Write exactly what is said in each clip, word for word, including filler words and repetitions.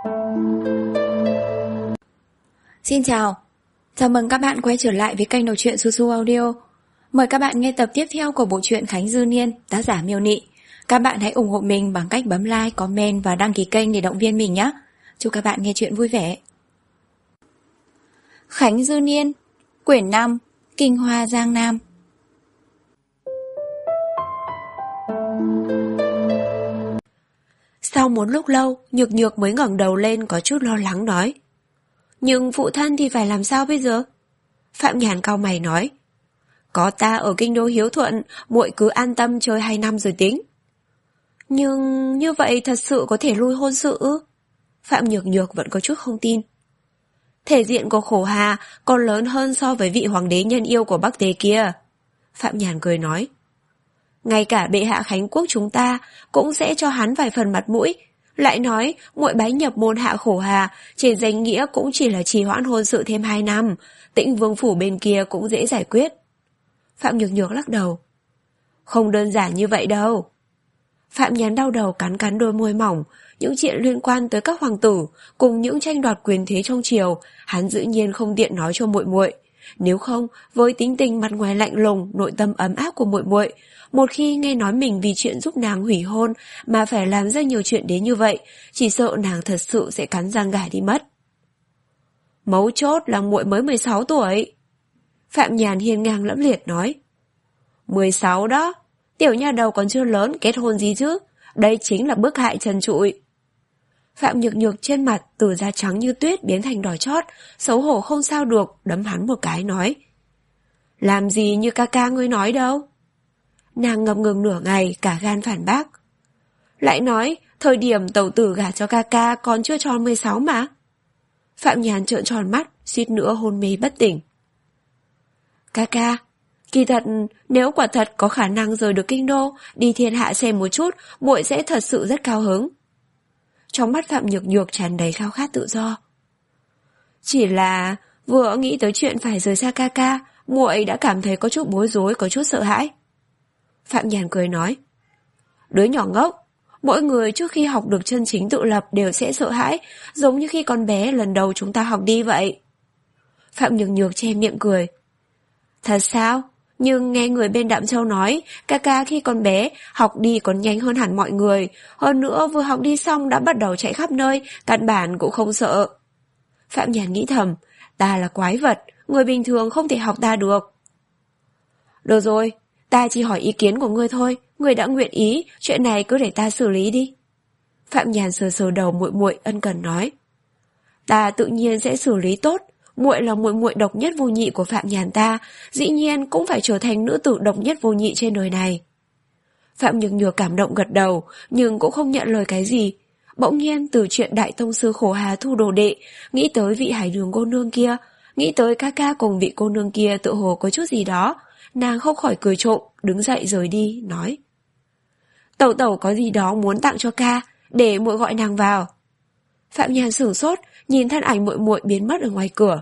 Xin chào, chào mừng các bạn quay trở lại với kênh đọc truyện Su Su Audio. Mời các bạn nghe tập tiếp theo của bộ truyện Khánh Dư Niên, tác giả Miêu Nị. Các bạn hãy ủng hộ mình bằng cách bấm like, comment và đăng ký kênh để động viên mình nhé. Chúc các bạn nghe truyện vui vẻ. Khánh Dư Niên, quyển năm, Kinh Hoa Giang Nam. Sau một lúc lâu, Nhược Nhược mới ngẩng đầu lên có chút lo lắng nói: Nhưng phụ thân thì phải làm sao bây giờ? Phạm Nhàn cau mày nói: Có ta ở kinh đô hiếu thuận, muội cứ an tâm chơi hai năm rồi tính. Nhưng như vậy thật sự có thể lui hôn sự ư? Phạm Nhược Nhược vẫn có chút không tin. Thể diện của Khổ Hà còn lớn hơn so với vị hoàng đế nhân yêu của Bắc Tề kia. Phạm Nhàn cười nói: Ngay cả bệ hạ Khánh Quốc chúng ta cũng sẽ cho hắn vài phần mặt mũi. Lại nói muội bái nhập môn hạ Khổ Hà, trên danh nghĩa cũng chỉ là trì hoãn hôn sự thêm hai năm, Tĩnh Vương phủ bên kia cũng dễ giải quyết. Phạm Nhược Nhược lắc đầu: Không đơn giản như vậy đâu. Phạm Nhàn đau đầu cắn cắn đôi môi mỏng. Những chuyện liên quan tới các hoàng tử cùng những tranh đoạt quyền thế trong triều, hắn dĩ nhiên không tiện nói cho muội muội. Nếu không, với tính tình mặt ngoài lạnh lùng, nội tâm ấm áp của muội muội, một khi nghe nói mình vì chuyện giúp nàng hủy hôn mà phải làm ra nhiều chuyện đến như vậy, chỉ sợ nàng thật sự sẽ cắn răng gả đi mất. Mấu chốt là muội mới mười sáu tuổi. Phạm Nhàn hiên ngang lẫm liệt nói: mười sáu đó, tiểu nha đầu còn chưa lớn, kết hôn gì chứ? Đây chính là bức hại trần trụi. Phạm Nhược Nhược trên mặt từ da trắng như tuyết biến thành đỏ chót, xấu hổ không sao được, đấm hắn một cái nói: Làm gì như ca ca ngươi nói đâu. Nàng ngập ngừng nửa ngày, cả gan phản bác. Lại nói, thời điểm tẩu tử gả cho ca ca còn chưa tròn mười sáu mà. Phạm Nhàn trợn tròn mắt, suýt nữa hôn mê bất tỉnh. Ca ca, kỳ thật, nếu quả thật có khả năng rời được kinh đô, đi thiên hạ xem một chút, muội sẽ thật sự rất cao hứng. Trong mắt Phạm Nhược Nhược tràn đầy khao khát tự do. Chỉ là vừa nghĩ tới chuyện phải rời xa ca ca, muội đã cảm thấy có chút bối rối, có chút sợ hãi. Phạm Nhàn cười nói: Đứa nhỏ ngốc, mỗi người trước khi học được chân chính tự lập đều sẽ sợ hãi, giống như khi con bé lần đầu chúng ta học đi vậy. Phạm Nhược Nhược che miệng cười: Thật sao? Nhưng nghe người bên Đạm Châu nói, ca ca khi con bé học đi còn nhanh hơn hẳn mọi người, hơn nữa vừa học đi xong đã bắt đầu chạy khắp nơi, căn bản cũng không sợ. Phạm Nhàn nghĩ thầm, ta là quái vật, người bình thường không thể học ta được. Được rồi, ta chỉ hỏi ý kiến của ngươi thôi, ngươi đã nguyện ý, chuyện này cứ để ta xử lý đi. Phạm Nhàn sờ sờ đầu muội muội ân cần nói: Ta tự nhiên sẽ xử lý tốt. Muội là muội muội độc nhất vô nhị của Phạm Nhàn ta, dĩ nhiên cũng phải trở thành nữ tử độc nhất vô nhị trên đời này. Phạm Nhược Nhược cảm động gật đầu, nhưng cũng không nhận lời cái gì. Bỗng nhiên từ chuyện đại tông sư Khổ Hà thu đồ đệ, nghĩ tới vị Hải Đường cô nương kia, nghĩ tới ca ca cùng vị cô nương kia tự hồ có chút gì đó, nàng không khỏi cười trộm, đứng dậy rời đi, nói: Tẩu tẩu có gì đó muốn tặng cho ca, để muội gọi nàng vào. Phạm Nhàn sửng sốt, nhìn thân ảnh muội muội biến mất ở ngoài cửa.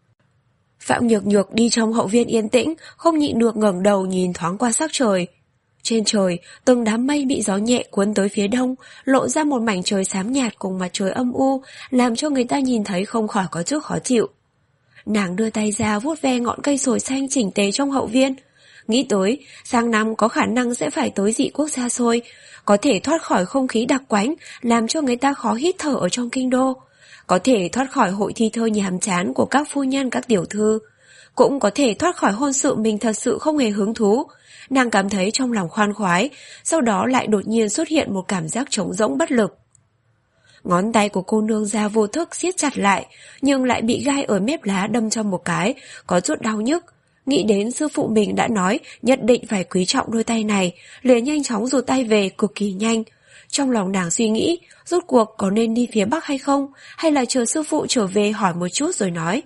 Phạm Nhược Nhược đi trong hậu viên yên tĩnh, không nhịn được ngẩng đầu nhìn thoáng qua sắc trời. Trên trời, từng đám mây bị gió nhẹ cuốn tới phía đông, lộ ra một mảnh trời xám nhạt cùng mặt trời âm u, làm cho người ta nhìn thấy không khỏi có chút khó chịu. Nàng đưa tay ra vuốt ve ngọn cây sồi xanh chỉnh tề trong hậu viên, nghĩ tới sang năm có khả năng sẽ phải tới dị quốc xa xôi, có thể thoát khỏi không khí đặc quánh làm cho người ta khó hít thở ở trong kinh đô, có thể thoát khỏi hội thi thơ nhàm chán của các phu nhân các tiểu thư, cũng có thể thoát khỏi hôn sự mình thật sự không hề hứng thú. Nàng cảm thấy trong lòng khoan khoái, sau đó lại đột nhiên xuất hiện một cảm giác trống rỗng bất lực. Ngón tay của cô nương ra vô thức siết chặt lại, nhưng lại bị gai ở mép lá đâm cho một cái, có chút đau nhức. Nghĩ đến sư phụ mình đã nói nhất định phải quý trọng đôi tay này, liền nhanh chóng rụt tay về cực kỳ nhanh. Trong lòng nàng suy nghĩ, rốt cuộc có nên đi phía Bắc hay không, hay là chờ sư phụ trở về hỏi một chút rồi nói.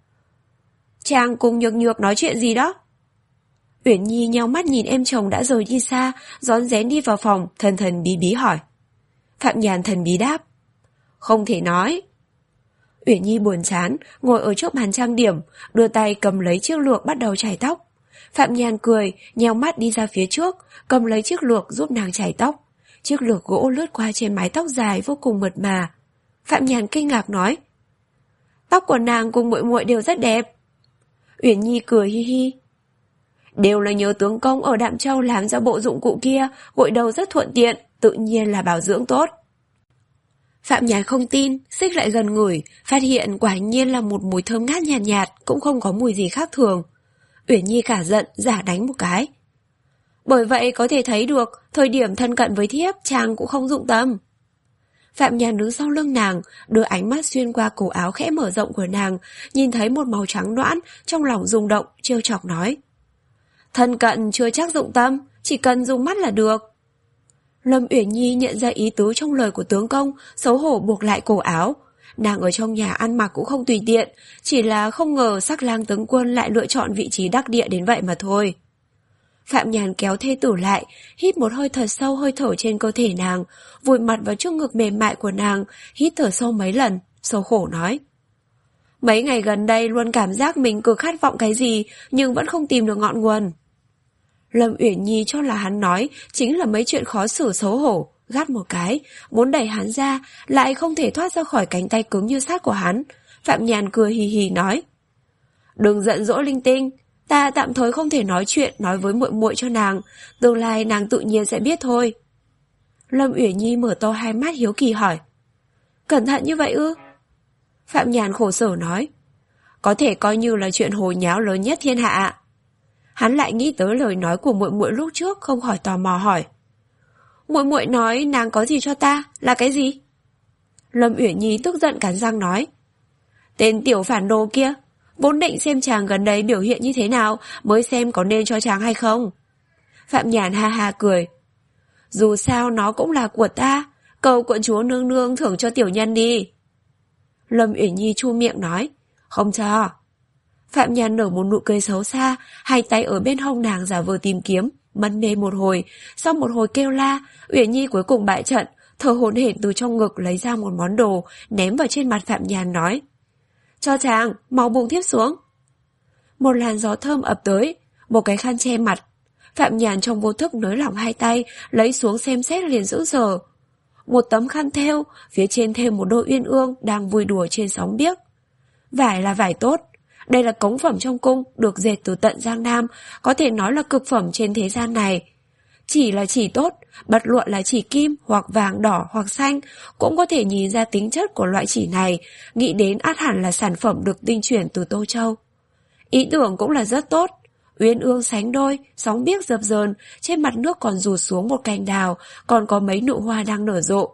Chàng cùng Nhược Nhược nói chuyện gì đó? Uyển Nhi nheo mắt nhìn em chồng đã rời đi xa, rón rén đi vào phòng, thần thần bí bí hỏi. Phạm Nhàn thần bí đáp: Không thể nói. Uyển Nhi buồn chán, ngồi ở trước bàn trang điểm, đưa tay cầm lấy chiếc lược bắt đầu chải tóc. Phạm Nhàn cười, nheo mắt đi ra phía trước, cầm lấy chiếc lược giúp nàng chải tóc. Chiếc lược gỗ lướt qua trên mái tóc dài vô cùng mượt mà. Phạm Nhàn kinh ngạc nói. Tóc của nàng cùng muội muội đều rất đẹp. Uyển Nhi cười hi hi. Đều là nhờ tướng công ở Đạm Châu làm ra bộ dụng cụ kia, gội đầu rất thuận tiện, tự nhiên là bảo dưỡng tốt. Phạm Nhàn không tin, xích lại gần ngửi, phát hiện quả nhiên là một mùi thơm ngát nhạt nhạt, cũng không có mùi gì khác thường. Uyển Nhi cả giận, giả đánh một cái. Bởi vậy có thể thấy được, thời điểm thân cận với thiếp, chàng cũng không dụng tâm. Phạm Nhàn đứng sau lưng nàng, đưa ánh mắt xuyên qua cổ áo khẽ mở rộng của nàng, nhìn thấy một màu trắng đoãn, trong lòng rung động, trêu chọc nói. Thân cận chưa chắc dụng tâm, chỉ cần dùng mắt là được. Lâm Uyển Nhi nhận ra ý tứ trong lời của tướng công, xấu hổ buộc lại cổ áo. Nàng ở trong nhà ăn mặc cũng không tùy tiện, chỉ là không ngờ Sắc Lang tướng quân lại lựa chọn vị trí đắc địa đến vậy mà thôi. Phạm Nhàn kéo thê tử lại, hít một hơi thật sâu hơi thở trên cơ thể nàng, vùi mặt vào trước ngực mềm mại của nàng, hít thở sâu mấy lần, xấu hổ nói. Mấy ngày gần đây luôn cảm giác mình cứ khát vọng cái gì, nhưng vẫn không tìm được ngọn nguồn. Lâm Uyển Nhi cho là hắn nói chính là mấy chuyện khó xử xấu hổ, gắt một cái, muốn đẩy hắn ra, lại không thể thoát ra khỏi cánh tay cứng như sắt của hắn. Phạm Nhàn cười hì hì nói. Đừng giận dỗi linh tinh, ta tạm thời không thể nói chuyện nói với muội muội cho nàng, tương lai nàng tự nhiên sẽ biết thôi. Lâm Uyển Nhi mở to hai mắt hiếu kỳ hỏi. Cẩn thận như vậy ư? Phạm Nhàn khổ sở nói. Có thể coi như là chuyện hồi nháo lớn nhất thiên hạ. Hắn lại nghĩ tới lời nói của muội muội lúc trước, không khỏi tò mò hỏi. Muội muội nói nàng có gì cho ta, là cái gì? Lâm Uyển Nhi tức giận cắn răng nói. Tên tiểu phản đồ kia, vốn định xem chàng gần đây biểu hiện như thế nào mới xem có nên cho chàng hay không. Phạm Nhàn ha ha cười. Dù sao nó cũng là của ta, cầu quận chúa nương nương thưởng cho tiểu nhân đi. Lâm Uyển Nhi chu miệng nói. Không cho. Phạm Nhàn nở một nụ cười xấu xa, hai tay ở bên hông nàng giả vờ tìm kiếm, mân mê một hồi, sau một hồi kêu la, Uyển Nhi cuối cùng bại trận, thở hổn hển từ trong ngực lấy ra một món đồ, ném vào trên mặt Phạm Nhàn nói. Cho chàng, mau buông thiếp xuống. Một làn gió thơm ập tới, một cái khăn che mặt. Phạm Nhàn trong vô thức nới lỏng hai tay, lấy xuống xem xét liền sững sờ. Một tấm khăn thêu, phía trên thêm một đôi uyên ương đang vui đùa trên sóng biếc. Vải là vải tốt. Đây là cống phẩm trong cung, được dệt từ tận Giang Nam, có thể nói là cực phẩm trên thế gian này. Chỉ là chỉ tốt, bất luận là chỉ kim hoặc vàng đỏ hoặc xanh, cũng có thể nhìn ra tính chất của loại chỉ này, nghĩ đến ắt hẳn là sản phẩm được tinh chuyển từ Tô Châu. Ý tưởng cũng là rất tốt, uyên ương sánh đôi, sóng biếc dập dờn, trên mặt nước còn rủ xuống một cành đào, còn có mấy nụ hoa đang nở rộ.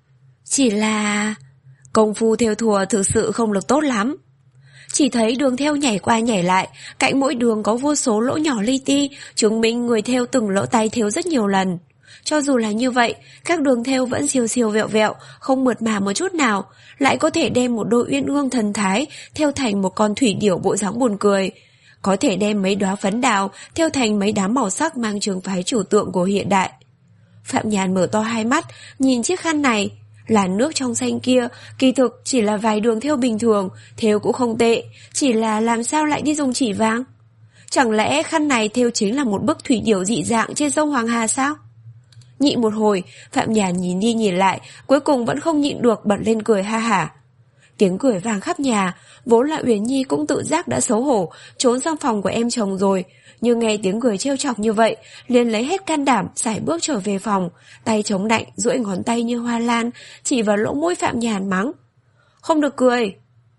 Chỉ là... công phu thêu thùa thực sự không được tốt lắm. Chỉ thấy đường thêu nhảy qua nhảy lại, cạnh mỗi đường có vô số lỗ nhỏ li ti, chứng minh người thêu từng lỗ tay thêu rất nhiều lần. Cho dù là như vậy, các đường thêu vẫn siêu siêu vẹo vẹo, không mượt mà một chút nào, lại có thể đem một đôi uyên ương thần thái thêu thành một con thủy điểu bộ dáng buồn cười. Có thể đem mấy đóa phấn đào thêu thành mấy đám màu sắc mang trường phái chủ tượng của hiện đại. Phạm Nhàn mở to hai mắt, nhìn chiếc khăn này. Làn nước trong xanh kia, kỳ thực chỉ là vài đường thêu bình thường, thêu cũng không tệ, chỉ là làm sao lại đi dùng chỉ vàng? Chẳng lẽ khăn này thêu chính là một bức thủy điểu dị dạng trên sông Hoàng Hà sao? Nhị một hồi, Phạm Nhàn nhìn đi nhìn lại, cuối cùng vẫn không nhịn được bật lên cười ha hả. Tiếng cười vang khắp nhà, vốn là Uyển Nhi cũng tự giác đã xấu hổ, trốn sang phòng của em chồng rồi, nhưng nghe tiếng cười trêu chọc như vậy, liền lấy hết can đảm sải bước trở về phòng, tay chống lạnh, duỗi ngón tay như hoa lan, chỉ vào lỗ mũi Phạm Nhàn mắng. Không được cười.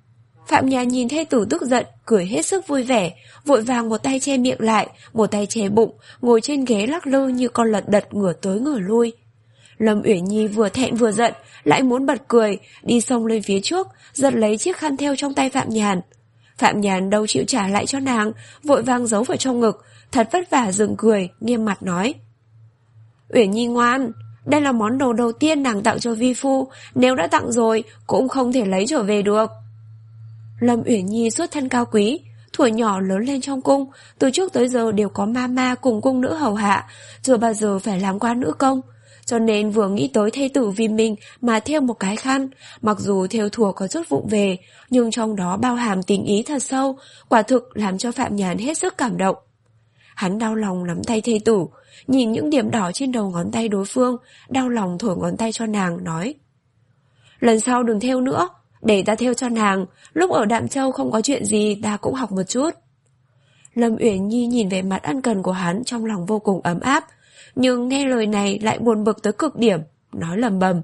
Phạm Nhàn nhìn thê tử tức giận, cười hết sức vui vẻ, vội vàng một tay che miệng lại, một tay che bụng, ngồi trên ghế lắc lư như con lật đật ngửa tới ngửa lui. Lâm Uyển Nhi vừa thẹn vừa giận, lại muốn bật cười, đi xông lên phía trước, giật lấy chiếc khăn thêu trong tay Phạm Nhàn. Phạm Nhàn đâu chịu trả lại cho nàng, vội vàng giấu vào trong ngực, thật vất vả dừng cười, nghiêm mặt nói. Uyển Nhi ngoan, đây là món đồ đầu tiên nàng tặng cho vi phu, nếu đã tặng rồi, cũng không thể lấy trở về được. Lâm Uyển Nhi xuất thân cao quý, thuở nhỏ lớn lên trong cung, từ trước tới giờ đều có mama cùng cung nữ hầu hạ, chưa bao giờ phải làm qua nữ công. Cho nên vừa nghĩ tới thê tử vì mình mà thêu một cái khăn, mặc dù thêu thùa có chút vụng về, nhưng trong đó bao hàm tình ý thật sâu, quả thực làm cho Phạm Nhàn hết sức cảm động. Hắn đau lòng nắm tay thê tử, nhìn những điểm đỏ trên đầu ngón tay đối phương, đau lòng thổi ngón tay cho nàng, nói. Lần sau đừng thêu nữa, để ta thêu cho nàng, lúc ở Đạm Châu không có chuyện gì ta cũng học một chút. Lâm Uyển Nhi nhìn về mặt ân cần của hắn trong lòng vô cùng ấm áp, nhưng nghe lời này lại buồn bực tới cực điểm, nói lầm bầm.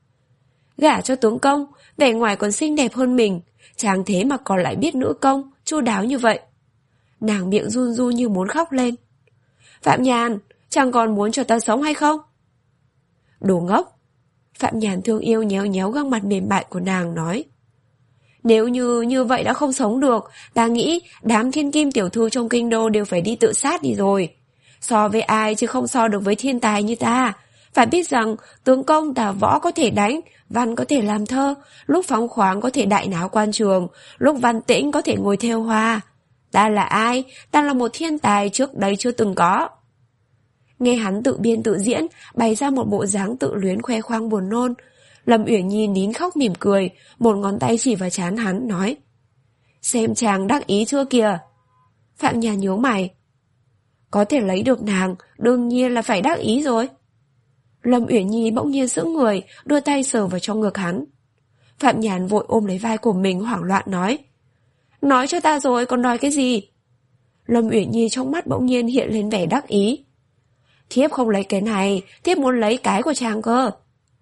Gả cho tướng công, vẻ ngoài còn xinh đẹp hơn mình, chàng thế mà còn lại biết nữ công, chu đáo như vậy. Nàng miệng run run như muốn khóc lên. Phạm Nhàn, chàng còn muốn cho ta sống hay không? Đồ ngốc. Phạm Nhàn thương yêu nhéo nhéo gương mặt mềm mại của nàng nói. Nếu như như vậy đã không sống được, ta nghĩ đám thiên kim tiểu thư trong kinh đô đều phải đi tự sát đi rồi. So với ai chứ không so được với thiên tài như ta. Phải biết rằng tướng công ta võ có thể đánh, văn có thể làm thơ, lúc phóng khoáng có thể đại náo quan trường, lúc văn tĩnh có thể ngồi thêu hoa. Ta là ai? Ta là một thiên tài trước đây chưa từng có. Nghe hắn tự biên tự diễn, bày ra một bộ dáng tự luyến khoe khoang buồn nôn. Lâm Uyển Nhi nín khóc mỉm cười, một ngón tay chỉ vào trán hắn, nói. Xem chàng đắc ý chưa kìa. Phạm Nhàn nhíu mày. Có thể lấy được nàng, đương nhiên là phải đắc ý rồi. Lâm Uyển Nhi bỗng nhiên sững người, đưa tay sờ vào trong ngực hắn. Phạm Nhàn vội ôm lấy vai của mình hoảng loạn nói. Nói cho ta rồi, còn đòi cái gì? Lâm Uyển Nhi trong mắt bỗng nhiên hiện lên vẻ đắc ý. Thiếp không lấy cái này, thiếp muốn lấy cái của chàng cơ.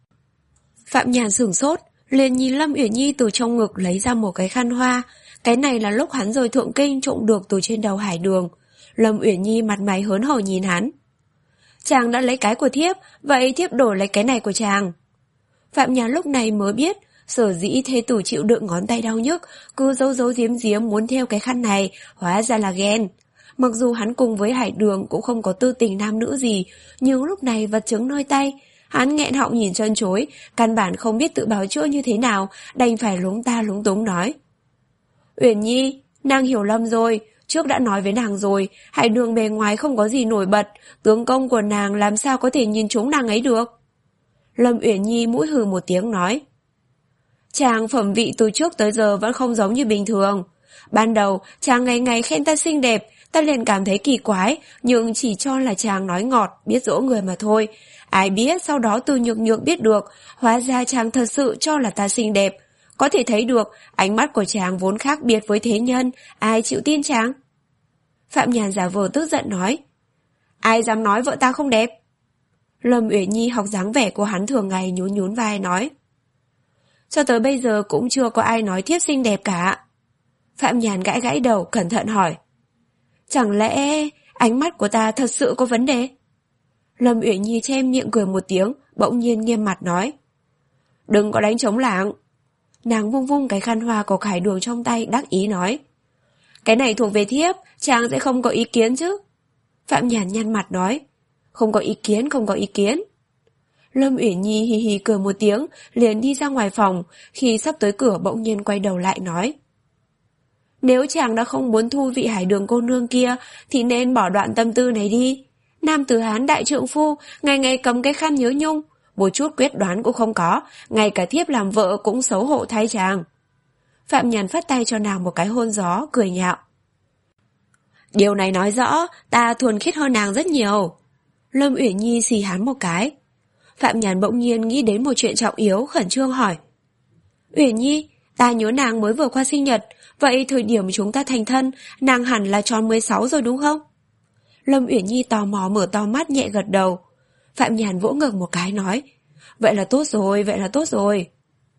Phạm Nhàn sửng sốt, liền nhìn Lâm Uyển Nhi từ trong ngực lấy ra một cái khăn hoa. Cái này là lúc hắn rời thượng kinh trộm được từ trên đầu hải đường. Lâm Uyển Nhi mặt mày hớn hở nhìn hắn. Chàng đã lấy cái của thiếp, vậy thiếp đổi lấy cái này của chàng. Phạm Nhàn lúc này mới biết, sở dĩ thê tử chịu đựng ngón tay đau nhức, cứ giấu giấu giếm giếm muốn theo cái khăn này, hóa ra là ghen. Mặc dù hắn cùng với hải đường cũng không có tư tình nam nữ gì, nhưng lúc này vật chứng nơi tay, hắn nghẹn họng nhìn trân trối, căn bản không biết tự bào chữa như thế nào, đành phải lúng ta lúng túng nói. Uyển Nhi, nàng hiểu lầm rồi, trước đã nói với nàng rồi, hải đường bề ngoài không có gì nổi bật, tướng công của nàng làm sao có thể nhìn trúng nàng ấy được. Lâm Uyển Nhi mũi hừ một tiếng nói. Chàng phẩm vị từ trước tới giờ vẫn không giống như bình thường. Ban đầu, chàng ngày ngày khen ta xinh đẹp, ta liền cảm thấy kỳ quái, nhưng chỉ cho là chàng nói ngọt, biết dỗ người mà thôi. Ai biết sau đó từ nhược nhược biết được, hóa ra chàng thật sự cho là ta xinh đẹp. Có thể thấy được, ánh mắt của chàng vốn khác biệt với thế nhân, ai chịu tin chàng? Phạm Nhàn giả vờ tức giận nói. Ai dám nói vợ ta không đẹp? Lâm Uyển Nhi học dáng vẻ của hắn thường ngày nhún nhún vai nói. Cho tới bây giờ cũng chưa có ai nói thiếp xinh đẹp cả. Phạm Nhàn gãi gãi đầu cẩn thận hỏi. Chẳng lẽ ánh mắt của ta thật sự có vấn đề? Lâm Uyển Nhi chem miệng cười một tiếng, bỗng nhiên nghiêm mặt nói. Đừng có đánh trống lảng. Nàng vung vung cái khăn hoa của Khải Đường trong tay đắc ý nói. Cái này thuộc về thiếp, chàng sẽ không có ý kiến chứ? Phạm Nhàn nhăn mặt nói. Không có ý kiến, không có ý kiến. Lâm Uyển Nhi hì hì cười một tiếng, liền đi ra ngoài phòng, khi sắp tới cửa bỗng nhiên quay đầu lại nói. Nếu chàng đã không muốn thu vị hải đường cô nương kia, thì nên bỏ đoạn tâm tư này đi. Nam tử Hán đại trượng phu, ngày ngày cầm cái khăn nhớ nhung, một chút quyết đoán cũng không có, ngay cả thiếp làm vợ cũng xấu hổ thay chàng. Phạm Nhàn phất tay cho nàng một cái hôn gió, cười nhạo. Điều này nói rõ, ta thuần khiết hơn nàng rất nhiều. Lâm Uyển Nhi xì hắn một cái. Phạm Nhàn bỗng nhiên nghĩ đến một chuyện trọng yếu, khẩn trương hỏi. Uyển Nhi, ta nhớ nàng mới vừa qua sinh nhật, vậy thời điểm chúng ta thành thân, nàng hẳn là tròn mười sáu rồi đúng không? Lâm Uyển Nhi tò mò mở to mắt nhẹ gật đầu. Phạm Nhàn vỗ ngực một cái nói. Vậy là tốt rồi, vậy là tốt rồi.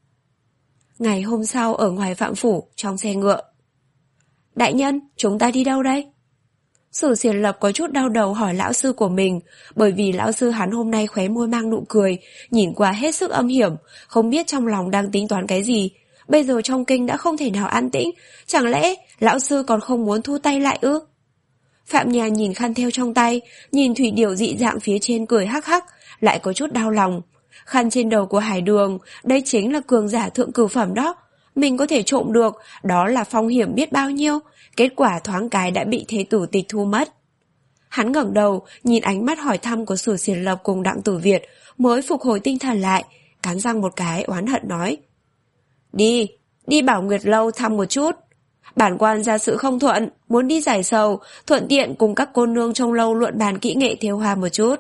Ngày hôm sau ở ngoài Phạm Phủ, trong xe ngựa. Đại nhân, chúng ta đi đâu đây? Sử Xiển Lập có chút đau đầu hỏi lão sư của mình, bởi vì lão sư hắn hôm nay khóe môi mang nụ cười, nhìn qua hết sức âm hiểm, không biết trong lòng đang tính toán cái gì. Bây giờ trong kinh đã không thể nào an tĩnh, chẳng lẽ lão sư còn không muốn thu tay lại ư? Phạm Nhàn nhìn khăn thêu trong tay, nhìn thủy điểu dị dạng phía trên cười hắc hắc, lại có chút đau lòng. Khăn trên đầu của Hải Đường, đây chính là cường giả thượng cửu phẩm đó. Mình có thể trộm được, đó là phong hiểm biết bao nhiêu, kết quả thoáng cái đã bị thế tử tịch thu mất. Hắn ngẩng đầu, nhìn ánh mắt hỏi thăm của Sử Xiển Lập cùng Đặng Tử Việt, mới phục hồi tinh thần lại, cắn răng một cái oán hận nói. Đi, đi Bảo Nguyệt Lâu thăm một chút. Bản quan ra sự không thuận, muốn đi giải sầu, thuận tiện cùng các cô nương trong lâu luận bàn kỹ nghệ thêu hoa một chút.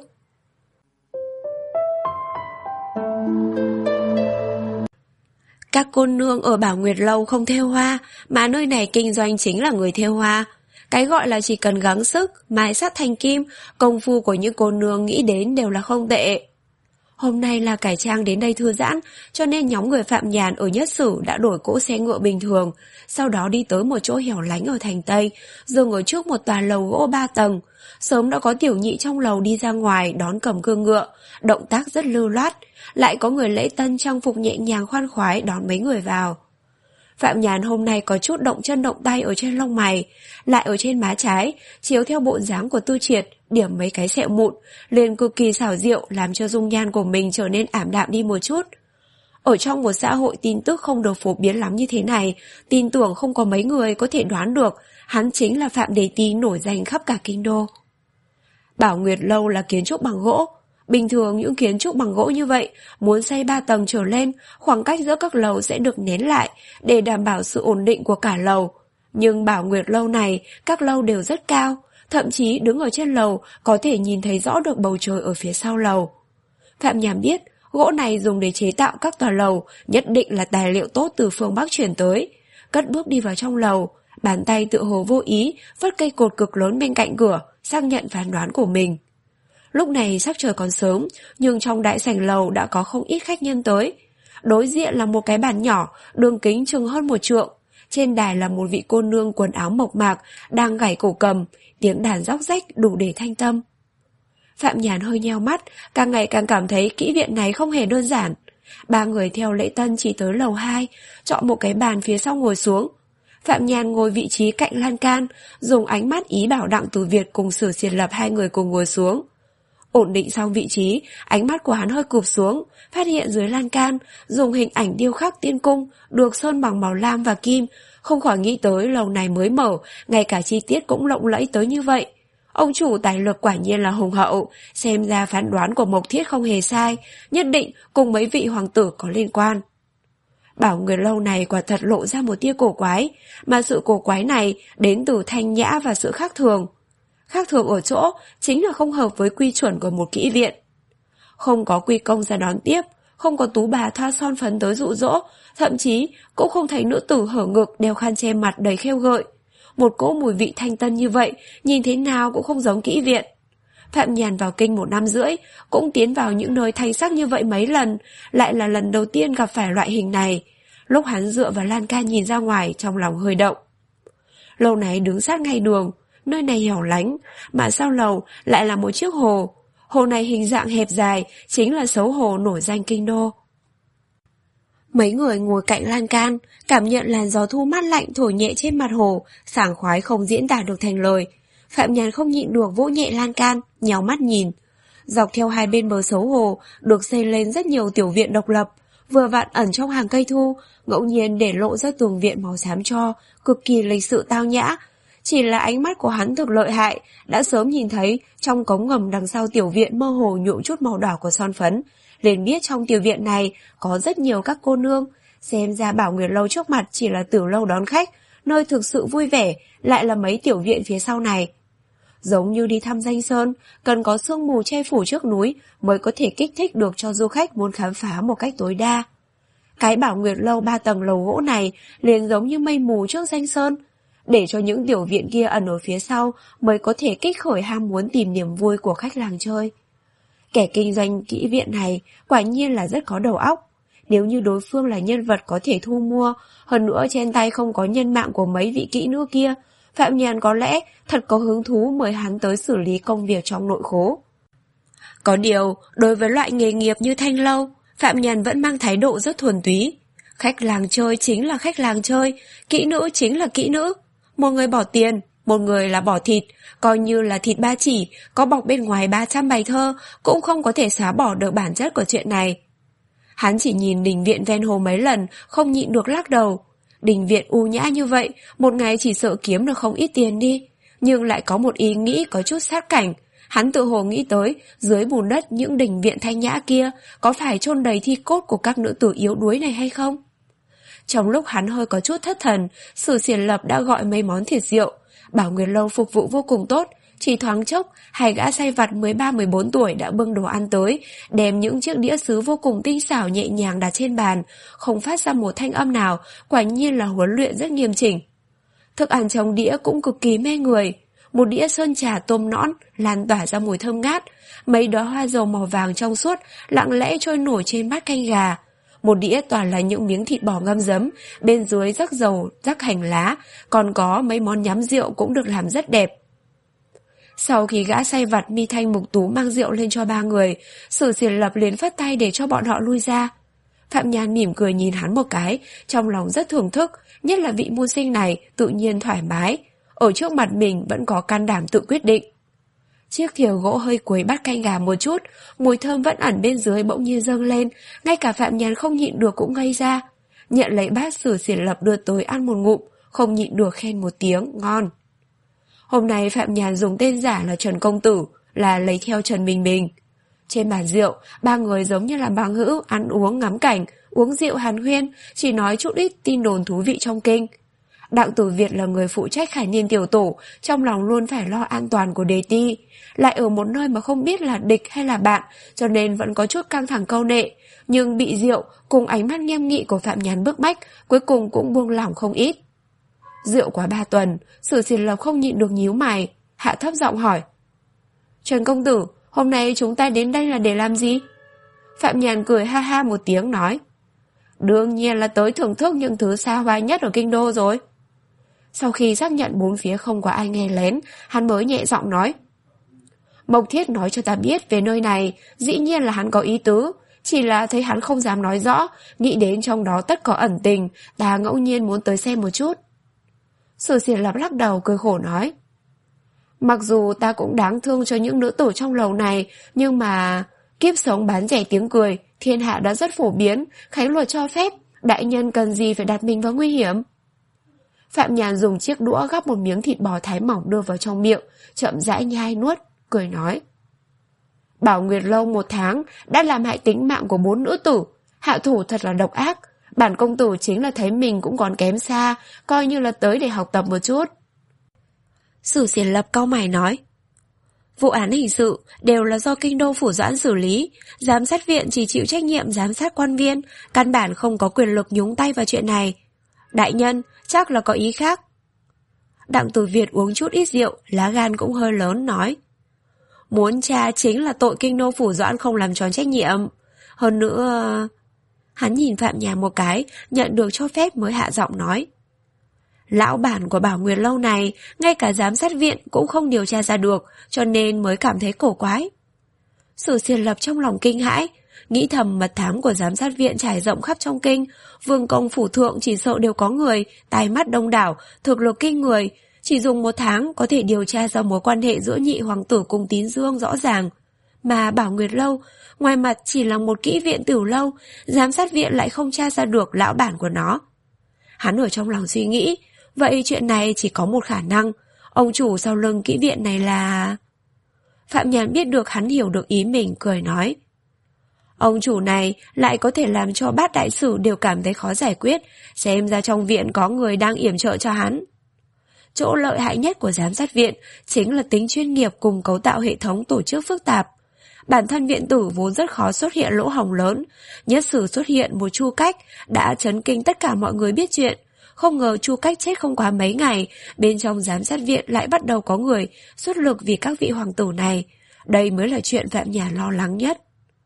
Các cô nương ở Bảo Nguyệt Lâu không thêu hoa, mà nơi này kinh doanh chính là người thêu hoa. Cái gọi là chỉ cần gắng sức, mài sắt thành kim, công phu của những cô nương nghĩ đến đều là không tệ. Hôm nay là cải trang đến đây thư giãn, cho nên nhóm người Phạm Nhàn ở Nhất Sử đã đổi cỗ xe ngựa bình thường, sau đó đi tới một chỗ hẻo lánh ở thành Tây, dừng ở trước một tòa lầu gỗ ba tầng. Sớm đã có tiểu nhị trong lầu đi ra ngoài đón cầm cương ngựa, động tác rất lưu loát, lại có người lễ tân trang phục nhẹ nhàng khoan khoái đón mấy người vào. Phạm Nhàn hôm nay có chút động chân động tay ở trên lông mày, lại ở trên má trái, chiếu theo bộ dáng của Tư Triệt, điểm mấy cái sẹo mụn, liền cực kỳ xảo diệu làm cho dung nhan của mình trở nên ảm đạm đi một chút. Ở trong một xã hội tin tức không được phổ biến lắm như thế này, tin tưởng không có mấy người có thể đoán được hắn chính là Phạm Đề Tý nổi danh khắp cả kinh đô. Bảo Nguyệt Lâu là kiến trúc bằng gỗ. Bình thường những kiến trúc bằng gỗ như vậy, muốn xây ba tầng trở lên, khoảng cách giữa các lầu sẽ được nén lại để đảm bảo sự ổn định của cả lầu. Nhưng Bảo Nguyệt Lâu này, các lầu đều rất cao, thậm chí đứng ở trên lầu có thể nhìn thấy rõ được bầu trời ở phía sau lầu. Phạm Nhàn biết, gỗ này dùng để chế tạo các tòa lầu, nhất định là tài liệu tốt từ phương Bắc chuyển tới. Cất bước đi vào trong lầu, bàn tay tự hồ vô ý, vất cây cột cực lớn bên cạnh cửa, xác nhận phán đoán của mình. Lúc này sắc trời còn sớm, nhưng trong đại sảnh lầu đã có không ít khách nhân tới. Đối diện là một cái bàn nhỏ, đường kính chừng hơn một trượng. Trên đài là một vị cô nương quần áo mộc mạc, đang gảy cổ cầm, tiếng đàn róc rách đủ để thanh tâm. Phạm Nhàn hơi nheo mắt, càng ngày càng cảm thấy kỹ viện này không hề đơn giản. Ba người theo lễ tân chỉ tới lầu hai, chọn một cái bàn phía sau ngồi xuống. Phạm Nhàn ngồi vị trí cạnh lan can, dùng ánh mắt ý bảo Đặng Tử Việt cùng Sử Xiển Lập hai người cùng ngồi xuống. Ổn định xong vị trí, ánh mắt của hắn hơi cụp xuống, phát hiện dưới lan can, dùng hình ảnh điêu khắc tiên cung, được sơn bằng màu lam và kim, không khỏi nghĩ tới lầu này mới mở, ngay cả chi tiết cũng lộng lẫy tới như vậy. Ông chủ tài lực quả nhiên là hùng hậu, xem ra phán đoán của Mộc Thiết không hề sai, nhất định cùng mấy vị hoàng tử có liên quan. Bảo Nguyệt Lâu này quả thật lộ ra một tia cổ quái, mà sự cổ quái này đến từ thanh nhã và sự khác thường. Khác thường ở chỗ chính là không hợp với quy chuẩn của một kỹ viện. Không có quy công ra đón tiếp, không có tú bà thoa son phấn tới dụ dỗ, thậm chí cũng không thấy nữ tử hở ngực đeo khăn che mặt đầy khêu gợi. Một cỗ mùi vị thanh tân như vậy, nhìn thế nào cũng không giống kỹ viện. Phạm Nhàn vào kinh một năm rưỡi, cũng tiến vào những nơi thanh sắc như vậy mấy lần, lại là lần đầu tiên gặp phải loại hình này. Lúc hắn dựa vào lan can nhìn ra ngoài, trong lòng hơi động. Lầu này đứng sát ngay đường, nơi này hẻo lánh, mà sau lầu lại là một chiếc hồ. Hồ này hình dạng hẹp dài, chính là Sấu Hồ nổi danh kinh đô. Mấy người ngồi cạnh lan can, cảm nhận làn gió thu mát lạnh thổi nhẹ trên mặt hồ, sảng khoái không diễn tả được thành lời. Phạm Nhàn không nhịn được vỗ nhẹ lan can, nhéo mắt nhìn. Dọc theo hai bên bờ Sấu Hồ được xây lên rất nhiều tiểu viện độc lập, vừa vặn ẩn trong hàng cây thu, ngẫu nhiên để lộ ra tường viện màu xám tro, cực kỳ lịch sự tao nhã. Chỉ là ánh mắt của hắn thực lợi hại, đã sớm nhìn thấy trong cống ngầm đằng sau tiểu viện mơ hồ nhuộm chút màu đỏ của son phấn, liền biết trong tiểu viện này có rất nhiều các cô nương. Xem ra Bảo Nguyệt Lâu trước mặt chỉ là tiểu lâu đón khách, nơi thực sự vui vẻ lại là mấy tiểu viện phía sau này. Giống như đi thăm danh sơn, cần có sương mù che phủ trước núi mới có thể kích thích được cho du khách muốn khám phá một cách tối đa. Cái Bảo Nguyệt Lâu ba tầng lầu gỗ này liền giống như mây mù trước danh sơn, để cho những tiểu viện kia ẩn ở phía sau mới có thể kích khởi ham muốn tìm niềm vui của khách làng chơi. Kẻ kinh doanh kỹ viện này quả nhiên là rất có đầu óc. Nếu như đối phương là nhân vật có thể thu mua, hơn nữa trên tay không có nhân mạng của mấy vị kỹ nữ kia, Phạm Nhàn có lẽ thật có hứng thú mời hắn tới xử lý công việc trong nội khố. Có điều, đối với loại nghề nghiệp như thanh lâu, Phạm Nhàn vẫn mang thái độ rất thuần túy. Khách làng chơi chính là khách làng chơi, kỹ nữ chính là kỹ nữ. Một người bỏ tiền, một người là bỏ thịt, coi như là thịt ba chỉ, có bọc bên ngoài ba trăm bài thơ, cũng không có thể xóa bỏ được bản chất của chuyện này. Hắn chỉ nhìn đình viện ven hồ mấy lần, không nhịn được lắc đầu. Đình viện u nhã như vậy, một ngày chỉ sợ kiếm được không ít tiền đi. Nhưng lại có một ý nghĩ có chút sát cảnh. Hắn tự hồ nghĩ tới, dưới bùn đất những đình viện thanh nhã kia, có phải chôn đầy thi cốt của các nữ tử yếu đuối này hay không? Trong lúc hắn hơi có chút thất thần, Sử Xiển Lập đã gọi mấy món thịt rượu. Bảo Nguyệt Lâu phục vụ vô cùng tốt, Chỉ thoáng chốc, hai gã sai vặt mười ba mười bốn tuổi đã bưng đồ ăn tới, đem những chiếc đĩa sứ vô cùng tinh xảo nhẹ nhàng đặt trên bàn, không phát ra một thanh âm nào, quả nhiên là huấn luyện rất nghiêm chỉnh. Thức ăn trong đĩa cũng cực kỳ mê người. Một đĩa sơn trà tôm nõn lan tỏa ra mùi thơm ngát, mấy đóa hoa dầu màu vàng trong suốt lặng lẽ trôi nổi trên bát canh gà. Một đĩa toàn là những miếng thịt bò ngâm giấm, bên dưới rắc dầu, rắc hành lá, còn có mấy món nhắm rượu cũng được làm rất đẹp. Sau khi gã sai vặt Mi Thanh Mục Tú mang rượu lên cho ba người, Sử Xiển Lập liền phất tay để cho bọn họ lui ra. Phạm Nhan mỉm cười nhìn hắn một cái, trong lòng rất thưởng thức, nhất là vị mưu sinh này tự nhiên thoải mái, ở trước mặt mình vẫn có can đảm tự quyết định. Chiếc thìa gỗ hơi quấy bát canh gà một chút, mùi thơm vẫn ẩn bên dưới bỗng nhiên dâng lên, ngay cả Phạm Nhan không nhịn được cũng ngây ra. Nhận lấy bát, Sử Xiển Lập đưa tới ăn một ngụm, không nhịn được khen một tiếng, ngon. Hôm nay Phạm Nhan dùng tên giả là Trần Công Tử, là lấy theo Trần Bình Bình. Trên bàn rượu, ba người giống như là bằng hữu, ăn uống ngắm cảnh, uống rượu hàn huyên, chỉ nói chút ít tin đồn thú vị trong kinh. Đặng Tử Việt là người phụ trách Khải Niên tiểu tổ, trong lòng luôn phải lo an toàn của đề ti, lại ở một nơi mà không biết là địch hay là bạn, cho nên vẫn có chút căng thẳng câu nệ, nhưng bị rượu cùng ánh mắt nghiêm nghị của Phạm Nhan bức bách, cuối cùng cũng buông lỏng không ít. Rượu quá ba tuần, Sử Xiển Lập không nhịn được nhíu mày, hạ thấp giọng hỏi: Trần Công Tử, hôm nay chúng ta đến đây là để làm gì? Phạm Nhan cười ha ha một tiếng nói: Đương nhiên là tới thưởng thức những thứ xa hoa nhất ở kinh đô rồi. Sau khi xác nhận bốn phía không có ai nghe lén, hắn mới nhẹ giọng nói: Mộc Thiết nói cho ta biết về nơi này, dĩ nhiên là hắn có ý tứ, chỉ là thấy hắn không dám nói rõ, nghĩ đến trong đó tất có ẩn tình, ta ngẫu nhiên muốn tới xem một chút. Sử Xiển Lập lắc đầu cười khổ nói: Mặc dù ta cũng đáng thương cho những nữ tử trong lầu này, nhưng mà kiếp sống bán rẻ tiếng cười, thiên hạ đã rất phổ biến, khánh luật cho phép, đại nhân cần gì phải đặt mình vào nguy hiểm. Phạm Nhan dùng chiếc đũa gắp một miếng thịt bò thái mỏng đưa vào trong miệng, chậm rãi nhai nuốt, cười nói: Bảo Nguyệt Lâu một tháng đã làm hại tính mạng của bốn nữ tử, hạ thủ thật là độc ác. Bản công tử chính là thấy mình cũng còn kém xa, coi như là tới để học tập một chút. Sử Xiển Lập cau mày nói: Vụ án hình sự đều là do kinh đô phủ doãn xử lý, giám sát viện chỉ chịu trách nhiệm giám sát quan viên, căn bản không có quyền lực nhúng tay vào chuyện này. Đại nhân chắc là có ý khác. Đặng Tử Việt uống chút ít rượu, lá gan cũng hơi lớn, nói: Muốn tra chính là tội kinh đô phủ doãn không làm tròn trách nhiệm. Hơn nữa... Hắn nhìn Phạm Nhan một cái, nhận được cho phép mới hạ giọng nói: Lão bản của Bảo Nguyệt Lâu này, ngay cả giám sát viện cũng không điều tra ra được, cho nên mới cảm thấy cổ quái. Sử Xiển Lập trong lòng kinh hãi, nghĩ thầm mật thám của giám sát viện trải rộng khắp trong kinh, vương công phủ thượng chỉ sợ đều có người, tai mắt đông đảo, thực lực kinh người, chỉ dùng một tháng có thể điều tra ra mối quan hệ giữa nhị hoàng tử cùng Tín Dương rõ ràng. Mà Bảo Nguyệt Lâu, ngoài mặt chỉ là một kỹ viện tiểu lâu, giám sát viện lại không tra ra được lão bản của nó. Hắn ở trong lòng suy nghĩ, vậy chuyện này chỉ có một khả năng, ông chủ sau lưng kỹ viện này là... Phạm Nhan biết được hắn hiểu được ý mình, cười nói: Ông chủ này lại có thể làm cho bát đại sử đều cảm thấy khó giải quyết, xem ra trong viện có người đang yểm trợ cho hắn. Chỗ lợi hại nhất của giám sát viện chính là tính chuyên nghiệp cùng cấu tạo hệ thống tổ chức phức tạp. Bản thân viện tử vốn rất khó xuất hiện lỗ hổng lớn, nhất sử xuất hiện một Chu Cách đã chấn kinh tất cả mọi người biết chuyện. Không ngờ Chu Cách chết không quá mấy ngày, bên trong giám sát viện lại bắt đầu có người xuất lực vì các vị hoàng tử này. Đây mới là chuyện Phạm Nhan lo lắng nhất.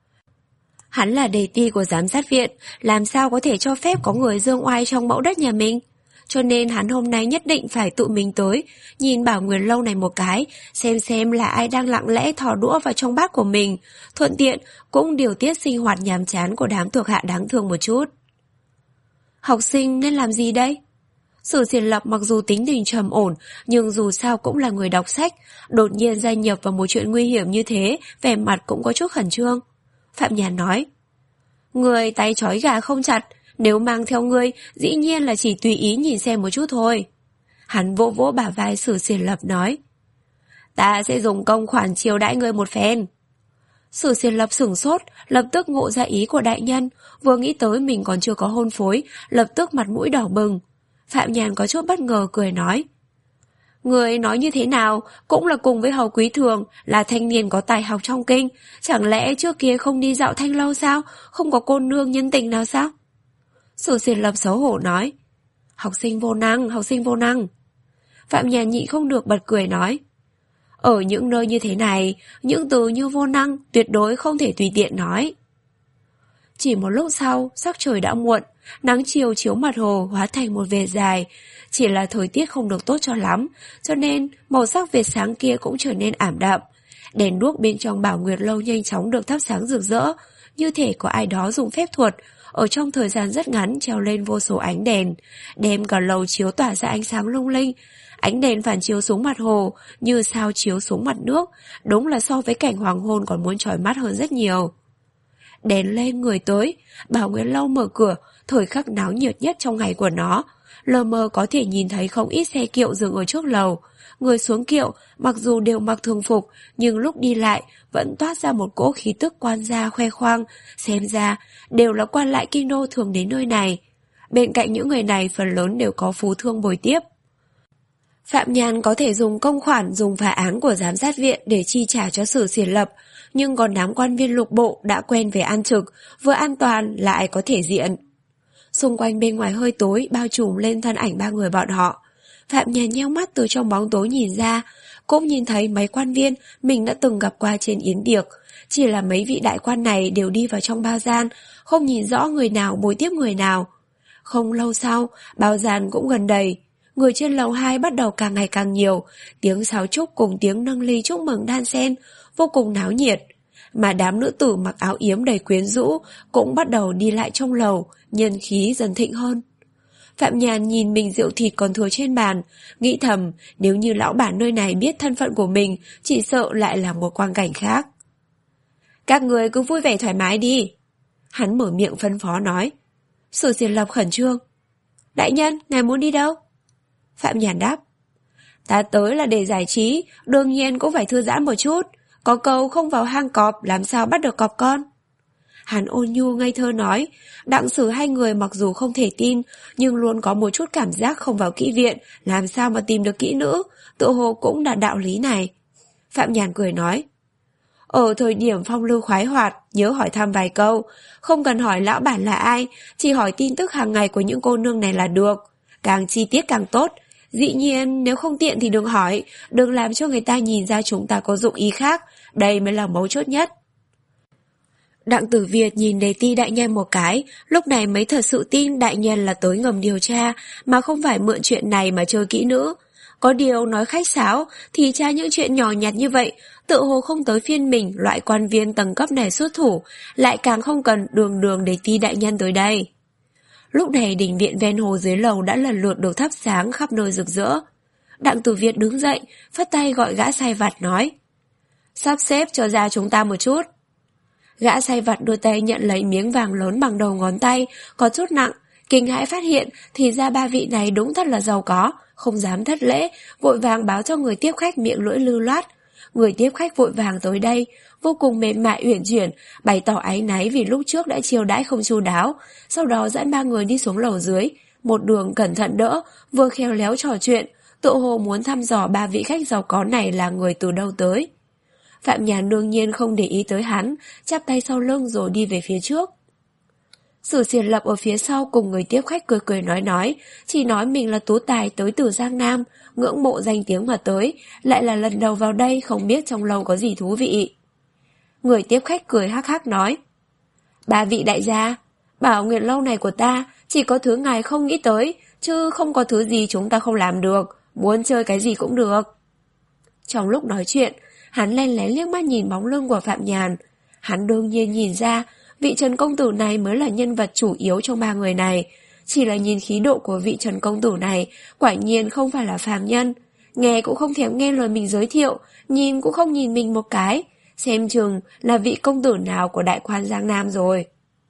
Hắn là đề ti của giám sát viện, làm sao có thể cho phép có người dương oai trong mẫu đất nhà mình. Cho nên hắn hôm nay nhất định phải tự mình tới, nhìn Bảo Nguyệt Lâu này một cái, xem xem là ai đang lặng lẽ thò đũa vào trong bát của mình, thuận tiện cũng điều tiết sinh hoạt nhàm chán của đám thuộc hạ đáng thương một chút. Học sinh nên làm gì đây? Sử Xiển Lập mặc dù tính tình trầm ổn, nhưng dù sao cũng là người đọc sách, đột nhiên gia nhập vào một chuyện nguy hiểm như thế, vẻ mặt cũng có chút khẩn trương. Phạm Nhan nói: Người tay trói gà không chặt, nếu mang theo ngươi, dĩ nhiên là chỉ tùy ý nhìn xem một chút thôi. Hắn vỗ vỗ bả vai Sử Xiển Lập nói: Ta sẽ dùng công khoản chiêu đãi ngươi một phen. Sử Xiển Lập sửng sốt, lập tức ngộ ra ý của đại nhân, vừa nghĩ tới mình còn chưa có hôn phối, lập tức mặt mũi đỏ bừng. Phạm Nhan có chút bất ngờ cười nói: Người nói như thế nào cũng là cùng với Hầu Quý Thường, là thanh niên có tài học trong kinh. Chẳng lẽ trước kia không đi dạo thanh lâu sao? Không có cô nương nhân tình nào sao? Sử Xiển Lập xấu hổ nói. Học sinh vô năng, học sinh vô năng. Phạm Nhàn nhịn không được bật cười nói. Ở những nơi như thế này, những từ như vô năng tuyệt đối không thể tùy tiện nói. Chỉ một lúc sau, sắc trời đã muộn, nắng chiều chiếu mặt hồ hóa thành một vệt dài. Chỉ là thời tiết không được tốt cho lắm, cho nên màu sắc vệt sáng kia cũng trở nên ảm đạm. Đèn đuốc bên trong Bảo Nguyệt Lâu nhanh chóng được thắp sáng rực rỡ, như thể có ai đó dùng phép thuật, ở trong thời gian rất ngắn treo lên vô số ánh đèn, đem cả lầu chiếu tỏa ra ánh sáng lung linh. Ánh đèn phản chiếu xuống mặt hồ, như sao chiếu xuống mặt nước, đúng là so với cảnh hoàng hôn còn muốn chói mắt hơn rất nhiều. Đèn lên người tới, Bảo Nguyệt Lâu mở cửa, thời khắc náo nhiệt nhất trong ngày của nó. Lờ mờ có thể nhìn thấy không ít xe kiệu dừng ở trước lầu. Người xuống kiệu, mặc dù đều mặc thường phục, nhưng lúc đi lại vẫn toát ra một cỗ khí tức quan gia khoe khoang. Xem ra, đều là quan lại kinh đô thường đến nơi này. Bên cạnh những người này phần lớn đều có phú thương bồi tiếp. Phạm Nhàn có thể dùng công khoản, dùng phá án của giám sát viện để chi trả cho Sử Xiển Lập, nhưng còn đám quan viên lục bộ đã quen về ăn trực, vừa an toàn lại có thể diện. Xung quanh bên ngoài hơi tối bao trùm lên thân ảnh ba người bọn họ. Phạm Nhàn nheo mắt từ trong bóng tối nhìn ra, cũng nhìn thấy mấy quan viên mình đã từng gặp qua trên yến tiệc. Chỉ là mấy vị đại quan này đều đi vào trong bao gian, không nhìn rõ người nào bồi tiếp người nào. Không lâu sau, bao gian cũng gần đầy. Người trên lầu hai bắt đầu càng ngày càng nhiều, tiếng sáo trúc cùng tiếng nâng ly chúc mừng đan xen, vô cùng náo nhiệt. Mà đám nữ tử mặc áo yếm đầy quyến rũ cũng bắt đầu đi lại trong lầu, nhân khí dần thịnh hơn. Phạm Nhàn nhìn mình rượu thịt còn thừa trên bàn, nghĩ thầm nếu như lão bản nơi này biết thân phận của mình, chỉ sợ lại là một quang cảnh khác. Các người cứ vui vẻ thoải mái đi. Hắn mở miệng phân phó nói. Sử Xiển Lập khẩn trương. Đại nhân, ngài muốn đi đâu? Phạm Nhàn đáp. Ta tới là để giải trí, đương nhiên cũng phải thư giãn một chút. Có câu không vào hang cọp làm sao bắt được cọp con. Hắn ôn nhu ngây thơ nói. Đặng Sử hai người mặc dù không thể tin, nhưng luôn có một chút cảm giác không vào kỹ viện, làm sao mà tìm được kỹ nữ, tự hồ cũng là đạo lý này. Phạm Nhàn cười nói. Ở thời điểm phong lưu khoái hoạt, nhớ hỏi thăm vài câu, không cần hỏi lão bản là ai, chỉ hỏi tin tức hàng ngày của những cô nương này là được. Càng chi tiết càng tốt. Dĩ nhiên nếu không tiện thì đừng hỏi, đừng làm cho người ta nhìn ra chúng ta có dụng ý khác, đây mới là mấu chốt nhất. Đặng Tử Việt nhìn Đề Ti đại nhân một cái, lúc này mới thật sự tin đại nhân là tới ngầm điều tra, mà không phải mượn chuyện này mà chơi kỹ nữ. Có điều nói khách sáo thì tra những chuyện nhỏ nhặt như vậy, tự hồ không tới phiên mình loại quan viên tầng cấp này xuất thủ, lại càng không cần đường đường Đề Ti đại nhân tới đây. Lúc này đình viện ven hồ dưới lầu đã lần lượt được thắp sáng khắp nơi rực rỡ. Đặng Tử Việt đứng dậy, phất tay gọi gã sai vặt nói. Sắp xếp cho ra chúng ta một chút. Gã sai vặt đưa tay nhận lấy miếng vàng lớn bằng đầu ngón tay, có chút nặng, kinh hãi phát hiện thì ra ba vị này đúng thật là giàu có, không dám thất lễ, vội vàng báo cho người tiếp khách miệng lưỡi lưu loát. Người tiếp khách vội vàng tới đây, vô cùng mềm mại uyển chuyển, bày tỏ áy náy vì lúc trước đã chiêu đãi không chu đáo, sau đó dẫn ba người đi xuống lầu dưới, một đường cẩn thận đỡ, vừa khéo léo trò chuyện, tự hồ muốn thăm dò ba vị khách giàu có này là người từ đâu tới. Phạm Nhàn đương nhiên không để ý tới hắn, chắp tay sau lưng rồi đi về phía trước. Sử Xiển Lập ở phía sau cùng người tiếp khách cười cười nói nói, chỉ nói mình là tú tài tới từ Giang Nam, ngưỡng mộ danh tiếng mà tới, lại là lần đầu vào đây không biết trong lâu có gì thú vị. Người tiếp khách cười hắc hắc nói, ba vị đại gia, Bảo Nguyệt Lâu này của ta chỉ có thứ ngài không nghĩ tới, chứ không có thứ gì chúng ta không làm được, muốn chơi cái gì cũng được. Trong lúc nói chuyện, hắn len lén liếc mắt nhìn bóng lưng của Phạm Nhàn. Hắn đương nhiên nhìn ra, vị Trần Công Tử này mới là nhân vật chủ yếu trong ba người này. Chỉ là nhìn khí độ của vị Trần Công Tử này, quả nhiên không phải là phàm nhân. Nghe cũng không thèm nghe lời mình giới thiệu, nhìn cũng không nhìn mình một cái. Xem chừng là vị công tử nào của đại quan Giang Nam rồi.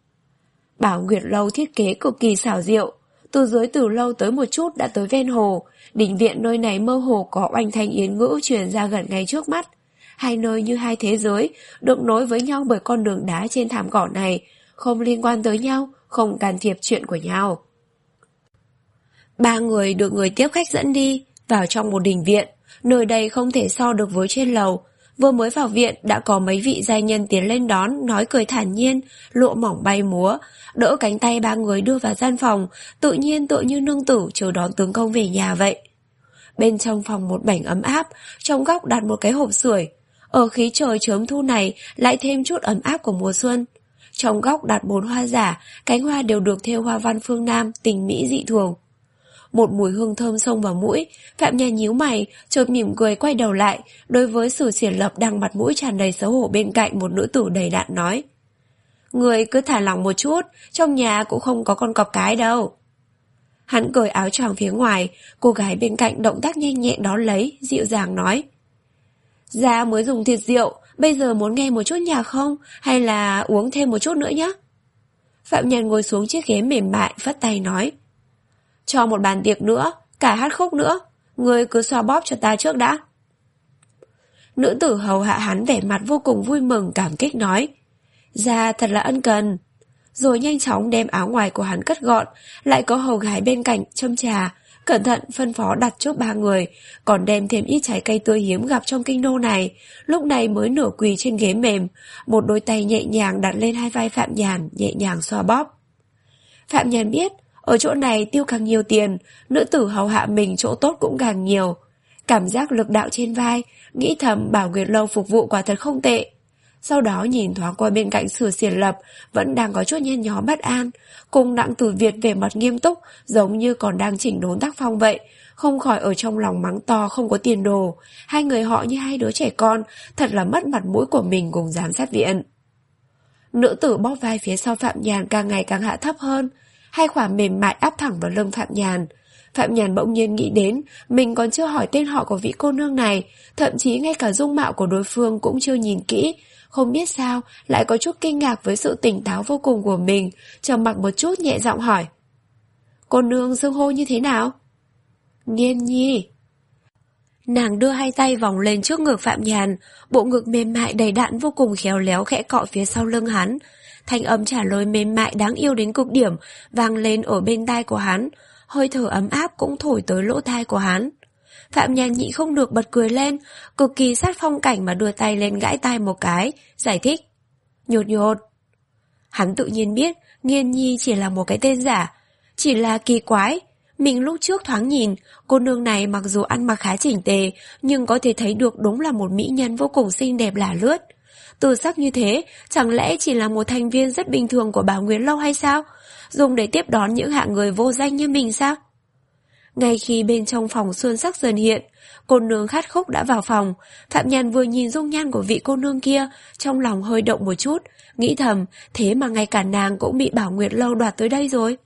Bảo Nguyệt Lâu thiết kế cực kỳ xảo diệu. Từ dưới từ lâu tới một chút đã tới ven hồ. Đình viện nơi này mơ hồ có oanh thanh yến ngữ truyền ra gần ngay trước mắt. Hai nơi như hai thế giới, được nối với nhau bởi con đường đá trên thảm cỏ này, không liên quan tới nhau, không can thiệp chuyện của nhau. Ba người được người tiếp khách dẫn đi, Vào trong một đình viện, nơi đây không thể so được với trên lầu. Vừa mới vào viện đã có mấy vị giai nhân tiến lên đón, nói cười thản nhiên, lụa mỏng bay múa, đỡ cánh tay ba người đưa vào gian phòng, tự nhiên tựa như nương tử chờ đón tướng công về nhà vậy. Bên trong phòng một mảnh ấm áp, trong góc đặt một cái hộp sưởi. Ở khí trời chớm thu này lại thêm chút ấm áp của mùa xuân. Trong góc đặt bốn hoa giả, cánh hoa đều được thêu hoa văn phương Nam, tình mỹ dị thường. Một mùi hương thơm xông vào mũi, Phạm Nhàn nhíu mày, chợt mỉm cười quay đầu lại, đối với Sử Xiển Lập đang mặt mũi tràn đầy xấu hổ bên cạnh một nữ tử đầy đặn nói: Người cứ thả lỏng một chút, trong nhà cũng không có con cọp cái đâu. Hắn cởi áo choàng phía ngoài, cô gái bên cạnh động tác nhanh nhẹn đón lấy, dịu dàng nói: Gia mới dùng thịt rượu, bây giờ muốn nghe một chút nhạc không, hay là uống thêm một chút nữa nhé? Phạm Nhàn ngồi xuống chiếc ghế mềm mại, phất tay nói: Cho một bàn tiệc nữa, cả hát khúc nữa, người cứ xoa bóp cho ta trước đã. Nữ tử hầu hạ hắn vẻ mặt vô cùng vui mừng cảm kích nói: Gia thật là ân cần. Rồi nhanh chóng đem áo ngoài của hắn cất gọn, lại có hầu gái bên cạnh châm trà, cẩn thận phân phó đặt trước ba người, còn đem thêm ít trái cây tươi hiếm gặp trong kinh đô này. Lúc này mới nửa quỳ trên ghế mềm, một đôi tay nhẹ nhàng đặt lên hai vai Phạm Nhàn, nhẹ nhàng xoa bóp. Phạm Nhàn biết, ở chỗ này tiêu càng nhiều tiền, nữ tử hầu hạ mình chỗ tốt cũng càng nhiều. Cảm giác lực đạo trên vai, nghĩ thầm Bảo Nguyệt Lâu phục vụ quả thật không tệ. Sau đó nhìn thoáng qua bên cạnh Sử Xiển Lập, vẫn đang có chút nhen nhóm bất an, cùng Đặng Tử Việt vẻ mặt nghiêm túc, giống như còn đang chỉnh đốn tác phong vậy, không khỏi ở trong lòng mắng to không có tiền đồ. Hai người họ như hai đứa trẻ con, thật là mất mặt mũi của mình cùng giám sát viện. Nữ tử bóp vai phía sau Phạm Nhàn càng ngày càng hạ thấp hơn, hai khỏa mềm mại áp thẳng vào lưng Phạm Nhàn. Phạm Nhàn bỗng nhiên nghĩ đến mình còn chưa hỏi tên họ của vị cô nương này, thậm chí ngay cả dung mạo của đối phương cũng chưa nhìn kỹ. Không biết sao lại có chút kinh ngạc với sự tỉnh táo vô cùng của mình, trầm mặc một chút nhẹ giọng hỏi: Cô nương xưng hô như thế nào? Nghiên Nhi. Nàng đưa hai tay vòng lên trước ngực Phạm Nhàn, bộ ngực mềm mại đầy đặn vô cùng khéo léo khẽ cọ phía sau lưng hắn. Thanh âm trả lời mềm mại đáng yêu đến cực điểm vang lên ở bên tai của hắn, hơi thở ấm áp cũng thổi tới lỗ tai của hắn. Phạm Nhàn nhịn không được bật cười lên, cực kỳ sát phong cảnh mà đưa tay lên gãi tai một cái, giải thích: Nhột nhột. Hắn tự nhiên biết Nghiên Nhi chỉ là một cái tên giả, chỉ là kỳ quái. Mình lúc trước thoáng nhìn, cô nương này mặc dù ăn mặc khá chỉnh tề, nhưng có thể thấy được đúng là một mỹ nhân vô cùng xinh đẹp lả lướt. Từ sắc như thế, chẳng lẽ chỉ là một thành viên rất bình thường của Bảo Nguyệt Lâu hay sao? Dùng để tiếp đón những hạng người vô danh như mình sao? Ngay khi bên trong phòng xuân sắc dần hiện, cô nương khát khúc đã vào phòng. Phạm Nhàn vừa nhìn dung nhan của vị cô nương kia, trong lòng hơi động một chút, nghĩ thầm, thế mà ngay cả nàng cũng bị Bảo Nguyệt Lâu đoạt tới đây rồi.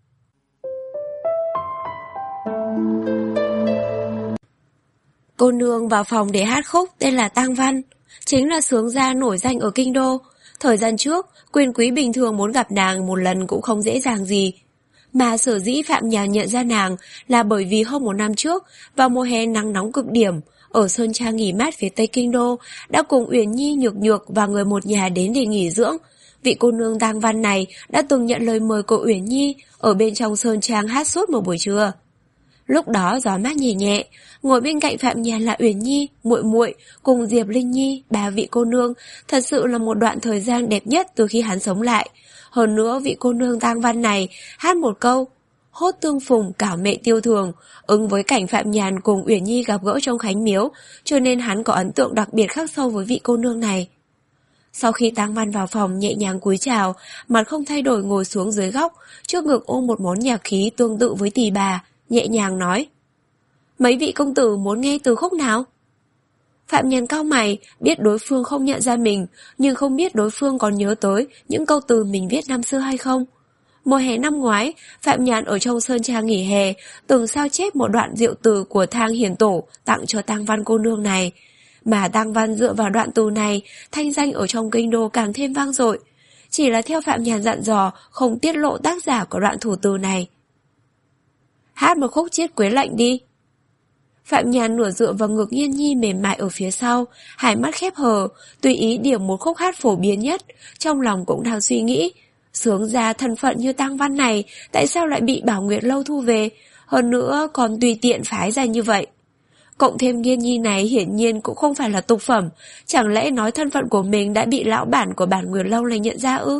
Cô nương vào phòng để hát khúc tên là Tang Văn, chính là xướng gia nổi danh ở kinh đô. Thời gian trước, quyền quý bình thường muốn gặp nàng một lần cũng không dễ dàng gì. Mà sở dĩ Phạm Nhàn nhận ra nàng là bởi vì hơn một năm trước, vào mùa hè nắng nóng cực điểm, ở Sơn Trang nghỉ mát phía Tây Kinh Đô, đã cùng Uyển Nhi, Nhược Nhược và người một nhà đến để nghỉ dưỡng. Vị cô nương Tang Văn này đã từng nhận lời mời của Uyển Nhi ở bên trong Sơn Trang hát suốt một buổi trưa. Lúc đó gió mát nhẹ nhẹ, ngồi bên cạnh Phạm Nhàn là Uyển Nhi, muội muội cùng Diệp Linh Nhi, ba vị cô nương, thật sự là một đoạn thời gian đẹp nhất từ khi hắn sống lại. Hơn nữa vị cô nương Tang Văn này hát một câu hốt tương phùng cảo mẹ tiêu thường, ứng với cảnh Phạm Nhàn cùng Uyển Nhi gặp gỡ trong Khánh Miếu, cho nên hắn có ấn tượng đặc biệt khắc sâu với vị cô nương này. Sau khi Tang Văn vào phòng nhẹ nhàng cúi chào, mặt không thay đổi ngồi xuống dưới góc, trước ngực ôm một món nhạc khí tương tự với tỳ bà, nhẹ nhàng nói: Mấy vị công tử muốn nghe từ khúc nào? Phạm Nhàn cau mày, biết đối phương không nhận ra mình, nhưng không biết đối phương còn nhớ tới những câu từ mình viết năm xưa hay không. Mùa hè năm ngoái, Phạm Nhàn ở trong Sơn Trang nghỉ hè, từng sao chép một đoạn diệu từ của Thang Hiền Tổ tặng cho Tang Văn cô nương này. Mà Tang Văn dựa vào đoạn từ này, thanh danh ở trong kinh đô càng thêm vang dội. Chỉ là theo Phạm Nhàn dặn dò, không tiết lộ tác giả của đoạn thủ từ này. Hát một khúc Chiết Quế Lệnh đi. Phạm Nhàn nửa dựa vào ngực Nghiên Nhi mềm mại ở phía sau, hai mắt khép hờ, tùy ý điểm một khúc hát phổ biến nhất, trong lòng cũng đang suy nghĩ, xướng gia thân phận như Tang Văn này, tại sao lại bị Bảo Nguyệt Lâu thu về, hơn nữa còn tùy tiện phái ra như vậy. Cộng thêm Nghiên Nhi này hiển nhiên cũng không phải là tục phẩm, chẳng lẽ nói thân phận của mình đã bị lão bản của bản Nguyệt Lâu này nhận ra ư?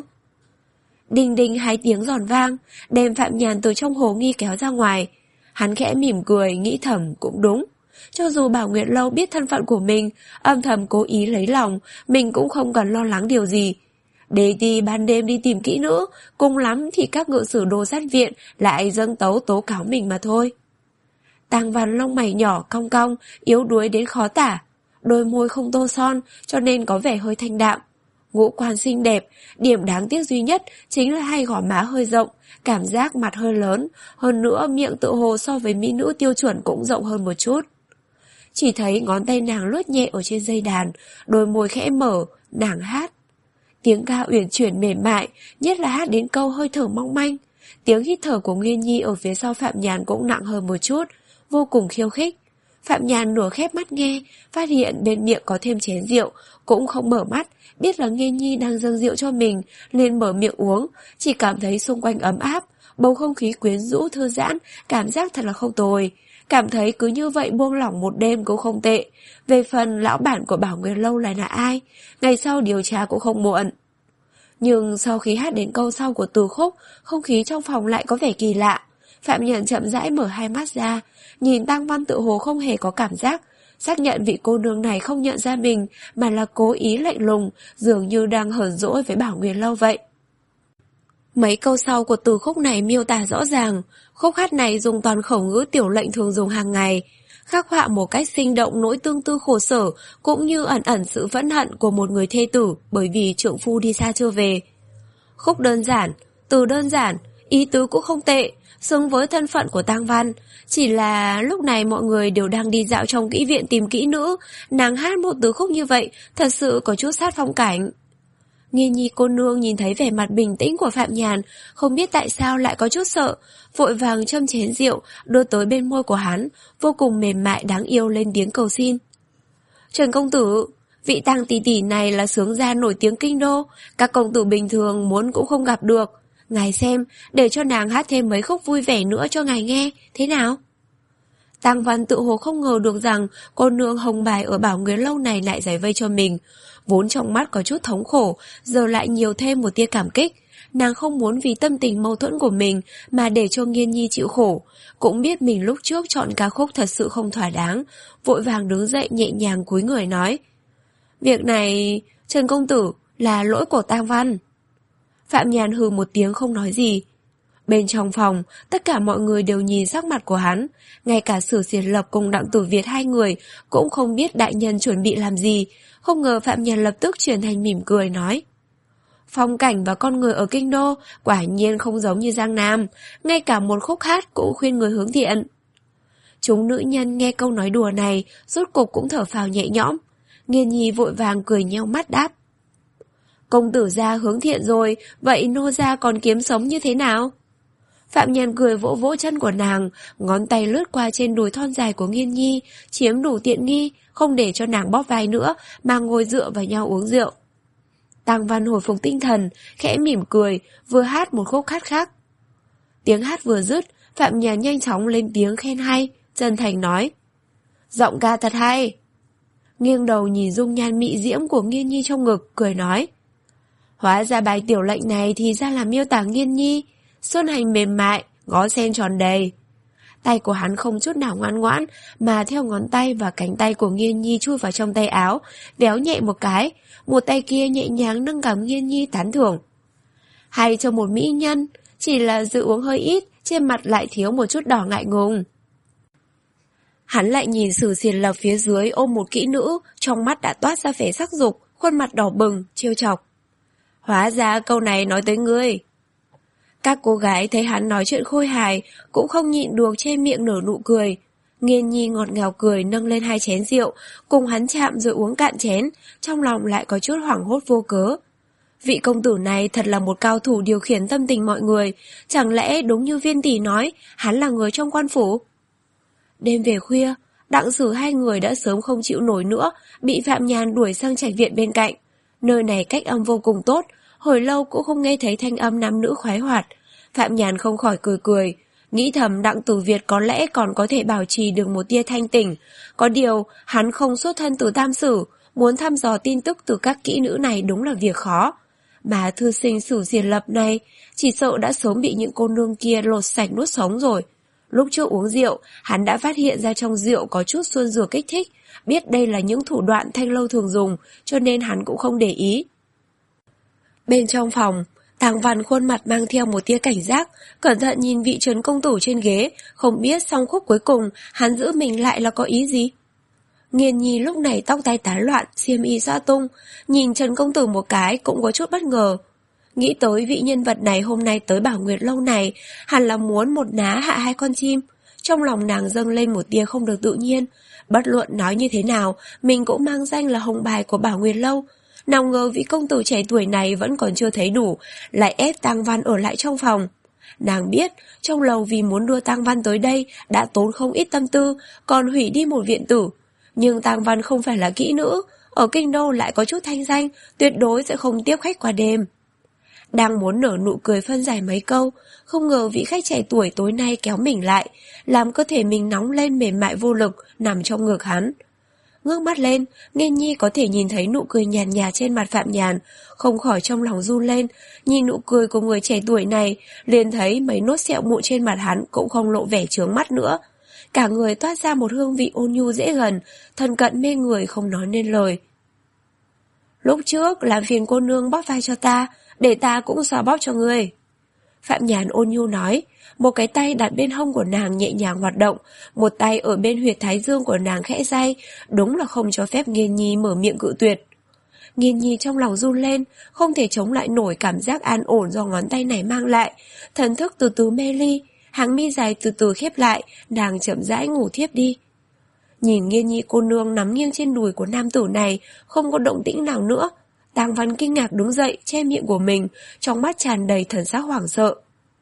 Đinh đinh hai tiếng giòn vang, đem Phạm Nhàn từ trong hồ nghi kéo ra ngoài. Hắn khẽ mỉm cười, nghĩ thầm cũng đúng. Cho dù Bảo Nguyệt Lâu biết thân phận của mình, âm thầm cố ý lấy lòng, mình cũng không cần lo lắng điều gì. Để đi ban đêm đi tìm kỹ nữ, cùng lắm thì các ngự sử đồ sát viện lại dâng tấu tố cáo mình mà thôi. Tang Văn lông mày nhỏ cong cong, yếu đuối đến khó tả. Đôi môi không tô son, cho nên có vẻ hơi thanh đạm. Ngũ quan xinh đẹp, điểm đáng tiếc duy nhất chính là hai gò má hơi rộng, cảm giác mặt hơi lớn, hơn nữa miệng tự hồ so với mỹ nữ tiêu chuẩn cũng rộng hơn một chút. Chỉ thấy ngón tay nàng lướt nhẹ ở trên dây đàn, đôi môi khẽ mở, nàng hát. Tiếng ca uyển chuyển mềm mại, nhất là hát đến câu hơi thở mong manh. Tiếng hít thở của Nghiên Nhi ở phía sau Phạm Nhàn cũng nặng hơn một chút, vô cùng khiêu khích. Phạm Nhàn nửa khép mắt nghe, phát hiện bên miệng có thêm chén rượu, cũng không mở mắt, biết là Nghiên Nhi đang dâng rượu cho mình, liền mở miệng uống, chỉ cảm thấy xung quanh ấm áp, bầu không khí quyến rũ thư giãn, cảm giác thật là không tồi. Cảm thấy cứ như vậy buông lỏng một đêm cũng không tệ. Về phần lão bản của Bảo Nguyệt Lâu là là ai, ngày sau điều tra cũng không muộn. Nhưng sau khi hát đến câu sau của từ khúc, không khí trong phòng lại có vẻ kỳ lạ. Phạm Nhàn chậm rãi mở hai mắt ra, nhìn Tang Văn tự hồ không hề có cảm giác, xác nhận vị cô nương này không nhận ra mình, mà là cố ý lạnh lùng, dường như đang hờn dỗi với Bảo Nguyệt Lâu vậy. Mấy câu sau của từ khúc này miêu tả rõ ràng, khúc hát này dùng toàn khẩu ngữ tiểu lệnh thường dùng hàng ngày, khắc họa một cách sinh động nỗi tương tư khổ sở, cũng như ẩn ẩn sự phẫn hận của một người thê tử bởi vì trượng phu đi xa chưa về. Khúc đơn giản, từ đơn giản, ý tứ cũng không tệ, xứng với thân phận của Tang Văn. Chỉ là lúc này mọi người đều đang đi dạo trong kỹ viện tìm kỹ nữ, nàng hát một từ khúc như vậy thật sự có chút sát phong cảnh. Nghiên Nhi cô nương nhìn thấy vẻ mặt bình tĩnh của Phạm Nhàn, không biết tại sao lại có chút sợ, vội vàng châm chén rượu đưa tới bên môi của hắn, vô cùng mềm mại đáng yêu lên tiếng cầu xin. Trần công tử, vị Tang tỷ tỷ này là sướng gia nổi tiếng kinh đô, các công tử bình thường muốn cũng không gặp được. Ngài xem, để cho nàng hát thêm mấy khúc vui vẻ nữa cho ngài nghe, thế nào? Tang Văn tự hồ không ngờ được rằng cô nương hồng bài ở Bảo Nguyệt Lâu này lại giải vây cho mình. Vốn trong mắt có chút thống khổ, giờ lại nhiều thêm một tia cảm kích. Nàng không muốn vì tâm tình mâu thuẫn của mình mà để cho Nghiên Nhi chịu khổ. Cũng biết mình lúc trước chọn ca khúc thật sự không thỏa đáng, vội vàng đứng dậy nhẹ nhàng cúi người nói. Việc này, Trần công tử, là lỗi của Tang Văn. Phạm Nhàn hừ một tiếng không nói gì. Bên trong phòng, tất cả mọi người đều nhìn sắc mặt của hắn, ngay cả Sử Xiển Lập cùng Đặng Tử Việt hai người cũng không biết đại nhân chuẩn bị làm gì, không ngờ Phạm Nhàn lập tức chuyển thành mỉm cười nói. Phong cảnh và con người ở kinh đô quả nhiên không giống như Giang Nam, ngay cả một khúc hát cũng khuyên người hướng thiện. Chúng nữ nhân nghe câu nói đùa này, rốt cục cũng thở phào nhẹ nhõm. Nghiên Nhi vội vàng cười nheo mắt đáp. Công tử gia hướng thiện rồi, vậy nô gia còn kiếm sống như thế nào? Phạm Nhàn cười vỗ vỗ chân của nàng, ngón tay lướt qua trên đùi thon dài của Nghiên Nhi, chiếm đủ tiện nghi, không để cho nàng bóp vai nữa, mà ngồi dựa vào nhau uống rượu. Tang Văn hồi phục tinh thần, khẽ mỉm cười, vừa hát một khúc hát khác. Tiếng hát vừa dứt, Phạm Nhàn nhanh chóng lên tiếng khen hay, chân thành nói. Giọng ca thật hay. Nghiêng đầu nhìn dung nhan mị diễm của Nghiên Nhi trong ngực, cười nói. Hóa ra bài tiểu lệnh này thì ra là miêu tả Nghiên Nhi, xuân hành mềm mại, ngó sen tròn đầy. Tay của hắn không chút nào ngoan ngoãn, mà theo ngón tay và cánh tay của Nghiên Nhi chui vào trong tay áo, véo nhẹ một cái, một tay kia nhẹ nhàng nâng cằm Nghiên Nhi tán thưởng. Hay cho một mỹ nhân, chỉ là dự uống hơi ít, trên mặt lại thiếu một chút đỏ ngại ngùng. Hắn lại nhìn Sử Xiển Lập phía dưới ôm một kỹ nữ, trong mắt đã toát ra vẻ sắc dục, khuôn mặt đỏ bừng, trêu chọc. Hóa ra câu này nói tới ngươi. Các cô gái thấy hắn nói chuyện khôi hài, cũng không nhịn được trên miệng nở nụ cười. Nghiên Nhi ngọt ngào cười nâng lên hai chén rượu, cùng hắn chạm rồi uống cạn chén, trong lòng lại có chút hoảng hốt vô cớ. Vị công tử này thật là một cao thủ điều khiển tâm tình mọi người, chẳng lẽ đúng như Viên tỷ nói, hắn là người trong quan phủ? Đêm về khuya, Đặng Sử hai người đã sớm không chịu nổi nữa, bị Phạm Nhàn đuổi sang trạch viện bên cạnh. Nơi này cách âm vô cùng tốt, hồi lâu cũng không nghe thấy thanh âm nam nữ khoái hoạt. Phạm Nhàn không khỏi cười cười, Nghĩ thầm Đặng Tử Việt có lẽ còn có thể bảo trì được một tia thanh tỉnh. Có điều, hắn không xuất thân từ Tam Sử, muốn thăm dò tin tức từ các kỹ nữ này đúng là việc khó. Mà thư sinh Sử Diệt Lập này, chỉ sợ đã sớm bị những cô nương kia lột sạch nuốt sống rồi. Lúc trước uống rượu, hắn đã phát hiện ra trong rượu có chút xuân dừa kích thích, biết đây là những thủ đoạn Thanh Lâu thường dùng, cho nên hắn cũng không để ý. Bên trong phòng, Tàng Văn khuôn mặt mang theo một tia cảnh giác, cẩn thận nhìn vị Trấn công tử trên ghế, không biết song khúc cuối cùng hắn giữ mình lại là có ý gì. Nghiên Nhi lúc này tóc tai tán loạn, xiêm y xõa tung, nhìn Trấn công tử một cái cũng có chút bất ngờ. Nghĩ tới vị nhân vật này hôm nay tới Bảo Nguyệt Lâu này, hẳn là muốn một ná hạ hai con chim. Trong lòng nàng dâng lên một tia không được tự nhiên. Bất luận nói như thế nào, mình cũng mang danh là hồng bài của Bảo Nguyệt Lâu. Nào ngờ vị công tử trẻ tuổi này vẫn còn chưa thấy đủ, lại ép Tang Văn ở lại trong phòng. Nàng biết, trong lầu vì muốn đưa Tang Văn tới đây đã tốn không ít tâm tư, còn hủy đi một viện tử. Nhưng Tang Văn không phải là kỹ nữ, ở kinh đô lại có chút thanh danh, tuyệt đối sẽ không tiếp khách qua đêm. Đang muốn nở nụ cười phân giải mấy câu, không ngờ vị khách trẻ tuổi tối nay kéo mình lại, làm cơ thể mình nóng lên mềm mại vô lực, nằm trong ngực hắn. Ngước mắt lên, Nghiên Nhi có thể nhìn thấy nụ cười nhàn nhạt trên mặt Phạm Nhàn, không khỏi trong lòng run lên, nhìn nụ cười của người trẻ tuổi này, liền thấy mấy nốt sẹo mụn trên mặt hắn cũng không lộ vẻ chướng mắt nữa. Cả người toát ra một hương vị ôn nhu dễ gần, thân cận mê người không nói nên lời. Lúc trước làm phiền cô nương bóp vai cho ta, để ta cũng xoa bóp cho ngươi. Phạm Nhàn ôn nhu nói, một cái tay đặt bên hông của nàng nhẹ nhàng hoạt động, một tay ở bên huyệt thái dương của nàng khẽ day, đúng là không cho phép Nghiên Nhi mở miệng cự tuyệt. Nghiên Nhi trong lòng run lên, không thể chống lại nổi cảm giác an ổn do ngón tay này mang lại, thần thức từ từ mê ly, hàng mi dài từ từ khép lại, nàng chậm rãi ngủ thiếp đi. Nhìn Nghiên Nhi cô nương nắm nghiêng trên đùi của nam tử này, không có động tĩnh nào nữa. Tang Văn kinh ngạc đứng dậy, che miệng của mình, trong mắt tràn đầy thần sắc hoảng sợ.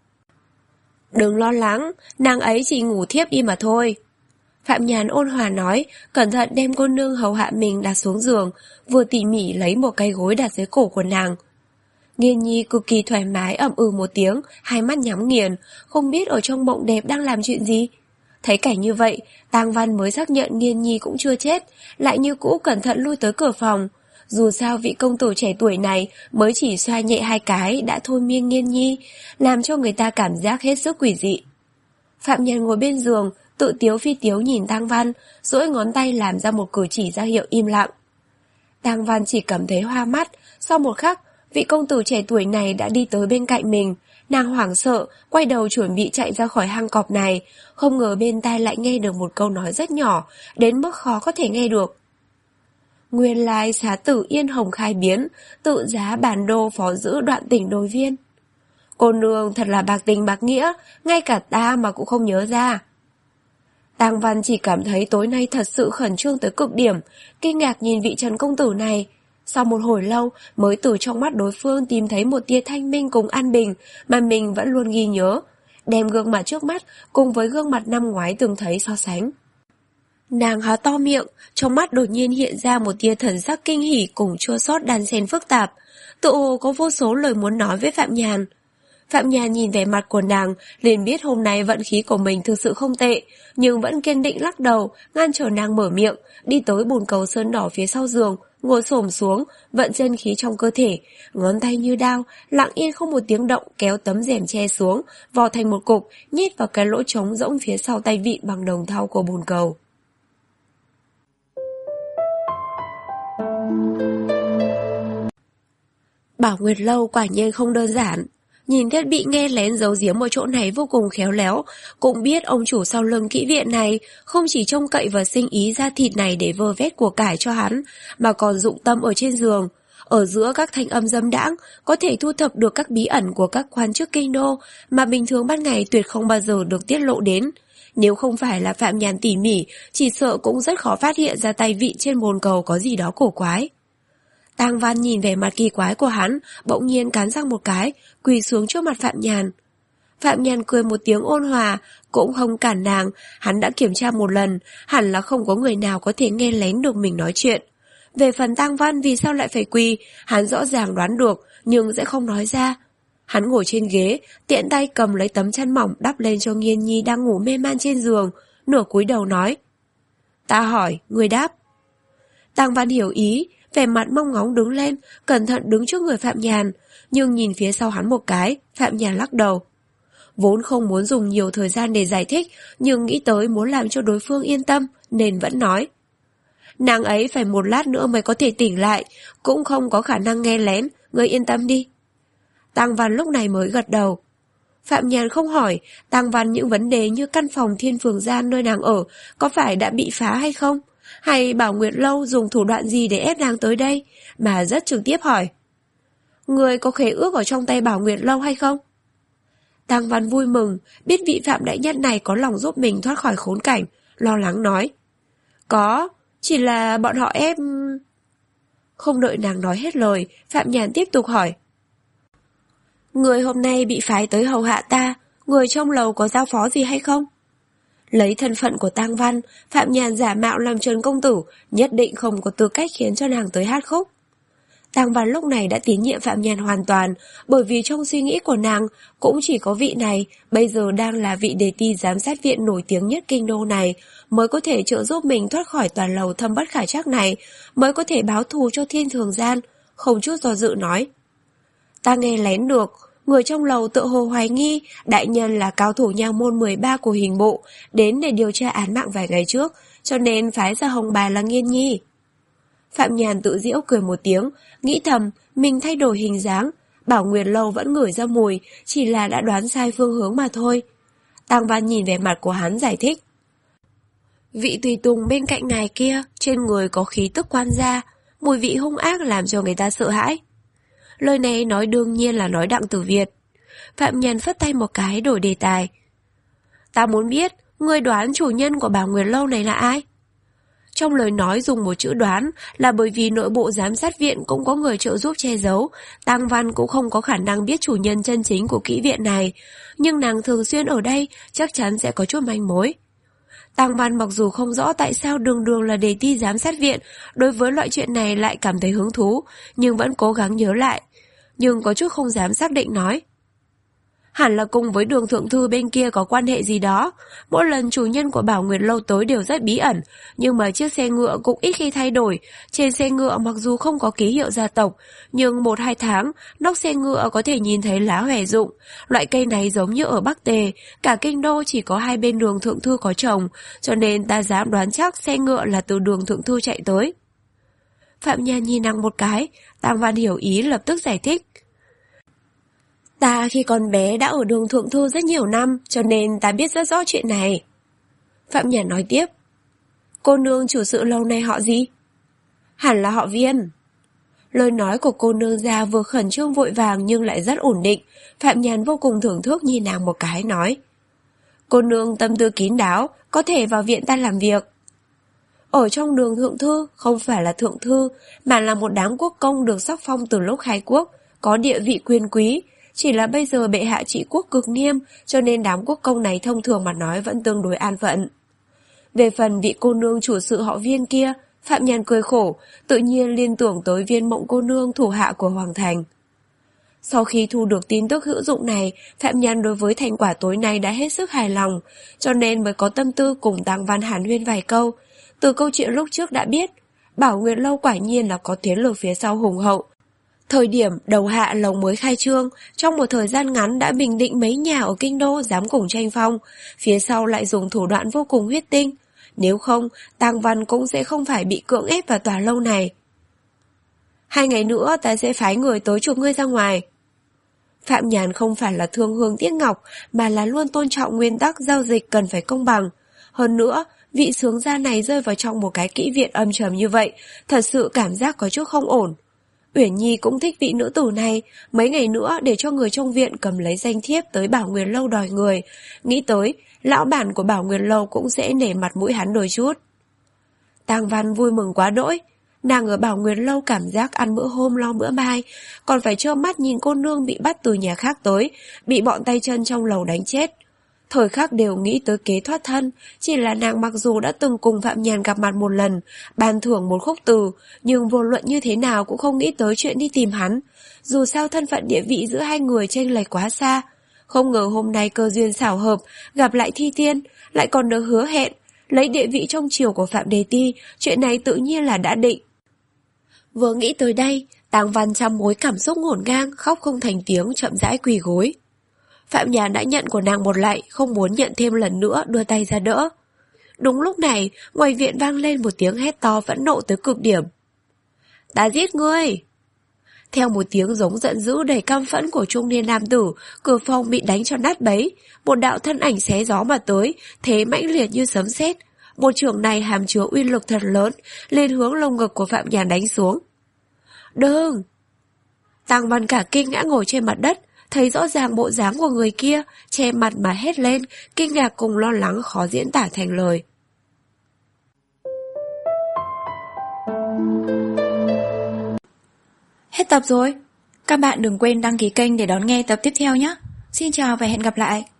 Đừng lo lắng, nàng ấy chỉ ngủ thiếp đi mà thôi. Phạm Nhàn ôn hòa nói, cẩn thận đem cô nương hầu hạ mình đặt xuống giường, vừa tỉ mỉ lấy một cái gối đặt dưới cổ của nàng. Nghiên Nhi cực kỳ thoải mái ậm ừ một tiếng, hai mắt nhắm nghiền, không biết ở trong mộng đẹp đang làm chuyện gì. Thấy cảnh như vậy, Tang Văn mới xác nhận Nghiên Nhi cũng chưa chết, lại như cũ cẩn thận lui tới cửa phòng. Dù sao vị công tử trẻ tuổi này mới chỉ xoa nhẹ hai cái đã thôi miên Nghiên Nhi, làm cho người ta cảm giác hết sức quỷ dị. Phạm Nhân ngồi bên giường, tự tiếu phi tiếu nhìn Tang Văn, duỗi ngón tay làm ra một cử chỉ ra hiệu im lặng. Tang Văn chỉ cảm thấy hoa mắt, sau một khắc, vị công tử trẻ tuổi này đã đi tới bên cạnh mình. Nàng hoảng sợ, quay đầu chuẩn bị chạy ra khỏi hang cọp này, không ngờ bên tai lại nghe được một câu nói rất nhỏ, đến mức khó có thể nghe được. Nguyên lai xá tử Yên Hồng khai biến, tự giá bản đô phó giữ Đoạn Tỉnh Đồi Viên. Cô nương thật là bạc tình bạc nghĩa, ngay cả ta mà cũng không nhớ ra. Tang Văn chỉ cảm thấy tối nay thật sự khẩn trương tới cực điểm, kinh ngạc nhìn vị Trần công tử này. Sau một hồi lâu mới từ trong mắt đối phương tìm thấy một tia thanh minh cùng an bình mà mình vẫn luôn ghi nhớ, đem gương mặt trước mắt cùng với gương mặt năm ngoái từng thấy so sánh. Nàng há to miệng, trong mắt đột nhiên hiện ra một tia thần sắc kinh hỉ cùng chua xót đan xen phức tạp, tự hồ có vô số lời muốn nói với Phạm Nhàn. Phạm Nhàn nhìn vẻ mặt của nàng, liền biết hôm nay vận khí của mình thực sự không tệ, nhưng vẫn kiên định lắc đầu, ngăn trở nàng mở miệng, đi tới bồn cầu sơn đỏ phía sau giường, ngồi xổm xuống, vận chân khí trong cơ thể, ngón tay như đao, lặng yên không một tiếng động kéo tấm rèm che xuống, vò thành một cục, nhét vào cái lỗ trống rỗng phía sau tay vịn bằng đồng thau của bồn cầu. Bảo Nguyệt Lâu quả nhiên không đơn giản. Nhìn thiết bị nghe lén giấu giếm ở chỗ này vô cùng khéo léo, cũng biết ông chủ sau lưng kỹ viện này không chỉ trông cậy vào sinh ý da thịt này để vơ vét của cải cho hắn, mà còn dụng tâm ở trên giường. Ở giữa các thanh âm dâm đãng, có thể thu thập được các bí ẩn của các quan chức kinh đô mà bình thường ban ngày tuyệt không bao giờ được tiết lộ đến. Nếu không phải là Phạm Nhàn tỉ mỉ, chỉ sợ cũng rất khó phát hiện ra tay vịn trên bồn cầu có gì đó cổ quái. Tang Văn nhìn vẻ mặt kỳ quái của hắn, bỗng nhiên cắn răng một cái, quỳ xuống trước mặt Phạm Nhàn. Phạm Nhàn cười một tiếng ôn hòa, cũng không cản nàng, hắn đã kiểm tra một lần, hẳn là không có người nào có thể nghe lén được mình nói chuyện. Về phần Tang Văn vì sao lại phải quỳ, hắn rõ ràng đoán được, nhưng sẽ không nói ra. Hắn ngồi trên ghế, tiện tay cầm lấy tấm chăn mỏng đắp lên cho Nghiên Nhi đang ngủ mê man trên giường, nửa cúi đầu nói. Ta hỏi, người đáp. Tang Văn hiểu ý, vẻ mặt mong ngóng đứng lên, cẩn thận đứng trước người Phạm Nhàn, nhưng nhìn phía sau hắn một cái, Phạm Nhàn lắc đầu. Vốn không muốn dùng nhiều thời gian để giải thích, nhưng nghĩ tới muốn làm cho đối phương yên tâm, nên vẫn nói. Nàng ấy phải một lát nữa mới có thể tỉnh lại, cũng không có khả năng nghe lén, ngươi yên tâm đi. Tang Văn lúc này mới gật đầu. Phạm Nhàn không hỏi Tang Văn những vấn đề như căn phòng Thiên Phường Gian nơi nàng ở có phải đã bị phá hay không, hay Bảo Nguyệt Lâu dùng thủ đoạn gì để ép nàng tới đây, mà rất trực tiếp hỏi. Người có khế ước ở trong tay Bảo Nguyệt Lâu hay không? Tang Văn vui mừng, biết vị Phạm đại nhân này có lòng giúp mình thoát khỏi khốn cảnh, lo lắng nói. Có, chỉ là bọn họ ép... Không đợi nàng nói hết lời, Phạm Nhàn tiếp tục hỏi. Người hôm nay bị phái tới hầu hạ ta, người trong lầu có giao phó gì hay không? Lấy thân phận của Tang Văn, Phạm Nhàn giả mạo làm Trần công tử, nhất định không có tư cách khiến cho nàng tới hát khúc. Tang Văn lúc này đã tín nhiệm Phạm Nhàn hoàn toàn, bởi vì trong suy nghĩ của nàng cũng chỉ có vị này, bây giờ đang là vị đề ti giám sát viện nổi tiếng nhất kinh đô này, mới có thể trợ giúp mình thoát khỏi tòa lầu thâm bất khả trắc này, mới có thể báo thù cho Thiên Thường Gian, không chút do dự nói. Ta nghe lén được, người trong lầu tự hồ hoài nghi đại nhân là cao thủ nha môn mười ba của hình bộ, đến để điều tra án mạng vài ngày trước, cho nên phái ra hồng bài là Nghiên Nhi. Phạm Nhàn tự giễu cười một tiếng, nghĩ thầm mình thay đổi hình dáng, Bảo Nguyệt Lâu vẫn ngửi ra mùi, chỉ là đã đoán sai phương hướng mà thôi. Tang Văn nhìn vẻ mặt của hắn giải thích. Vị tùy tùng bên cạnh ngài kia, trên người có khí tức quan gia, mùi vị hung ác làm cho người ta sợ hãi. Lời này nói đương nhiên là nói Đặng Tử Việt. Phạm Nhàn phất tay một cái đổi đề tài. Ta muốn biết, người đoán chủ nhân của Bảo Nguyệt Lâu này là ai? Trong lời nói dùng một chữ đoán là bởi vì nội bộ giám sát viện cũng có người trợ giúp che giấu, Tang Văn cũng không có khả năng biết chủ nhân chân chính của kỹ viện này, nhưng nàng thường xuyên ở đây chắc chắn sẽ có chút manh mối. Tang Văn mặc dù không rõ tại sao đường đường là đề ti giám sát viện đối với loại chuyện này lại cảm thấy hứng thú, nhưng vẫn cố gắng nhớ lại, nhưng có chút không dám xác định nói. Hẳn là cùng với Đường thượng thư bên kia có quan hệ gì đó. Mỗi lần chủ nhân của Bảo Nguyệt Lâu tới đều rất bí ẩn, nhưng mà chiếc xe ngựa cũng ít khi thay đổi. Trên xe ngựa mặc dù không có ký hiệu gia tộc, nhưng một hai tháng, nóc xe ngựa có thể nhìn thấy lá hòe rụng. Loại cây này giống như ở Bắc Tề, cả kinh đô chỉ có hai bên Đường thượng thư có trồng, cho nên ta dám đoán chắc xe ngựa là từ Đường thượng thư chạy tới. Phạm Nhàn nhìn nàng một cái, Tang Văn hiểu ý lập tức giải thích. Ta khi còn bé đã ở Đường thượng thư rất nhiều năm, cho nên ta biết rất rõ chuyện này. Phạm Nhàn nói tiếp. Cô nương chủ sự lâu nay họ gì? Hẳn là họ Viên. Lời nói của cô nương ra vừa khẩn trương vội vàng nhưng lại rất ổn định. Phạm Nhàn vô cùng thưởng thức nhìn nàng một cái nói. Cô nương tâm tư kín đáo, có thể vào viện ta làm việc. Ở trong Đường thượng thư không phải là thượng thư, mà là một đám quốc công được sắc phong từ lúc khai quốc, có địa vị quyền quý. Chỉ là bây giờ bệ hạ trị quốc cực nghiêm, cho nên đám quốc công này thông thường mà nói vẫn tương đối an phận. Về phần vị cô nương chủ sự họ Viên kia, Phạm Nhàn cười khổ, tự nhiên liên tưởng tới Viên Mộng cô nương thủ hạ của Hoàng Thành. Sau khi thu được tin tức hữu dụng này, Phạm Nhàn đối với thành quả tối nay đã hết sức hài lòng, cho nên mới có tâm tư cùng Tang Văn hàn huyên vài câu. Từ câu chuyện lúc trước đã biết, Bảo Nguyệt Lâu quả nhiên là có thế lực phía sau hùng hậu. Thời điểm đầu hạ lầu mới khai trương, trong một thời gian ngắn đã bình định mấy nhà ở kinh đô dám cùng tranh phong, phía sau lại dùng thủ đoạn vô cùng huyết tinh. Nếu không, Tang Văn cũng sẽ không phải bị cưỡng ép vào tòa lâu này. Hai ngày nữa ta sẽ phái người tới chụp ngươi ra ngoài. Phạm Nhàn không phải là thương hương tiếc ngọc, mà là luôn tôn trọng nguyên tắc giao dịch cần phải công bằng. Hơn nữa, vị sướng gia này rơi vào trong một cái kỹ viện âm trầm như vậy, thật sự cảm giác có chút không ổn. Uyển Nhi cũng thích vị nữ tử này, mấy ngày nữa để cho người trong viện cầm lấy danh thiếp tới Bảo Nguyệt Lâu đòi người. Nghĩ tới, lão bản của Bảo Nguyệt Lâu cũng sẽ nể mặt mũi hắn đôi chút. Tang Văn vui mừng quá đỗi, nàng ở Bảo Nguyệt Lâu cảm giác ăn bữa hôm lo bữa mai, còn phải trơ mắt nhìn cô nương bị bắt từ nhà khác tới, bị bọn tay chân trong lầu đánh chết. Thời khắc đều nghĩ tới kế thoát thân, chỉ là nàng mặc dù đã từng cùng Phạm Nhàn gặp mặt một lần, ban thưởng một khúc từ, nhưng vô luận như thế nào cũng không nghĩ tới chuyện đi tìm hắn. Dù sao thân phận địa vị giữa hai người chênh lệch quá xa. Không ngờ hôm nay cơ duyên xảo hợp, gặp lại Thi Tiên, lại còn được hứa hẹn, lấy địa vị trong triều của Phạm Đề Ti, chuyện này tự nhiên là đã định. Vừa nghĩ tới đây, Tang Văn trăm mối cảm xúc ngổn ngang, khóc không thành tiếng, chậm rãi quỳ gối. Phạm Nhàn đã nhận của nàng một lạy, không muốn nhận thêm lần nữa, đưa tay ra đỡ. Đúng lúc này, ngoài viện vang lên một tiếng hét to phẫn nộ tới cực điểm. Ta giết ngươi! Theo một tiếng giống giận dữ đầy căm phẫn của trung niên nam tử, cửa phòng bị đánh cho nát bấy, một đạo thân ảnh xé gió mà tới, thế mãnh liệt như sấm sét. Một chưởng này hàm chứa uy lực thật lớn, lên hướng lồng ngực của Phạm Nhàn đánh xuống. Đừng! Tang Văn cả kinh ngã ngồi trên mặt đất, thấy rõ ràng bộ dáng của người kia, che mặt mà hét lên, kinh ngạc cùng lo lắng khó diễn tả thành lời. Hết tập rồi. Các bạn đừng quên đăng ký kênh để đón nghe tập tiếp theo nhé. Xin chào và hẹn gặp lại.